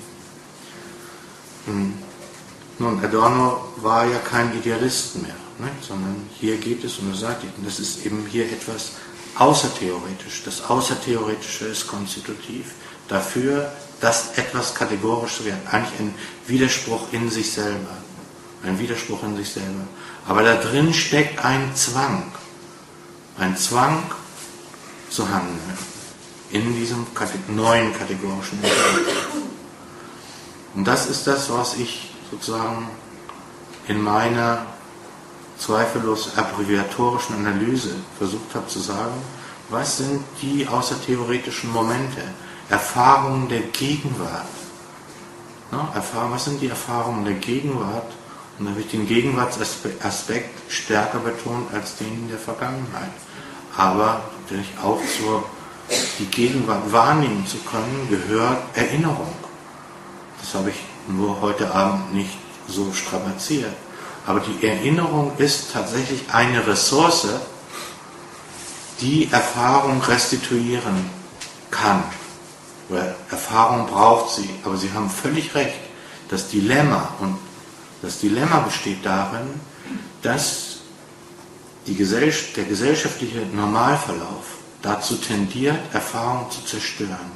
Speaker 2: Nun, Adorno war ja kein Idealist mehr, sondern hier geht es, und er sagt, das ist eben hier etwas außertheoretisch. Das Außertheoretische ist konstitutiv dafür, dass etwas kategorisch wird. Eigentlich ein Widerspruch in sich selber. Ein Widerspruch in sich selber. Aber da drin steckt ein Zwang. Ein Zwang zu handeln. In diesem neuen kategorischen Imperativ. Und das ist das, was ich sozusagen in meiner zweifellos abbreviatorischen Analyse versucht habe zu sagen. Was sind die außertheoretischen Momente? Erfahrungen der Gegenwart. Was sind die Erfahrungen der Gegenwart? Und da wird den Gegenwartsaspekt stärker betont als den der Vergangenheit. Aber natürlich auch die Gegenwart wahrnehmen zu können, gehört Erinnerung. Das habe ich nur heute Abend nicht so strapaziert. Aber die Erinnerung ist tatsächlich eine Ressource, die Erfahrung restituieren kann. Weil Erfahrung braucht sie, aber Sie haben völlig recht. Das Dilemma besteht darin, dass der gesellschaftliche Normalverlauf dazu tendiert, Erfahrung zu zerstören.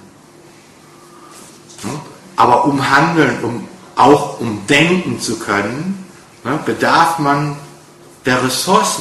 Speaker 2: Aber um handeln, um denken zu können, bedarf man der Ressourcen.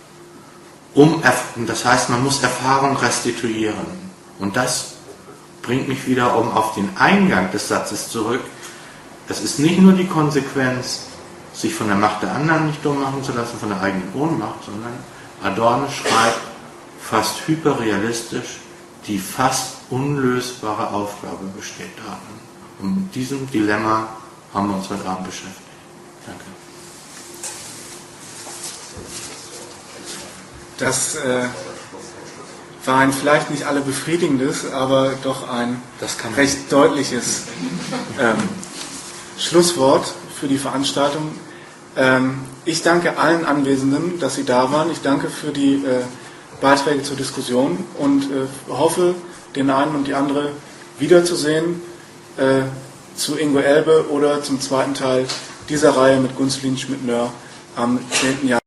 Speaker 2: Das heißt, man muss Erfahrung restituieren. Und das bringt mich wieder auf den Eingang des Satzes zurück. Es ist nicht nur die Konsequenz, sich von der Macht der anderen nicht dumm machen zu lassen, von der eigenen Ohnmacht, sondern Adorno schreibt fast hyperrealistisch, die fast unlösbare Aufgabe besteht darin. Und mit diesem Dilemma haben wir uns heute Abend beschäftigt. Danke.
Speaker 1: Das war ein vielleicht nicht alle befriedigendes, aber doch ein recht deutliches Schlusswort für die Veranstaltung. Ich danke allen Anwesenden, dass sie da waren. Ich danke für die Beiträge zur Diskussion und hoffe, den einen und die andere wiederzusehen zu Ingo Elbe oder zum zweiten Teil dieser Reihe mit Gunzlin Schmidt-Nöhr am 10. Januar.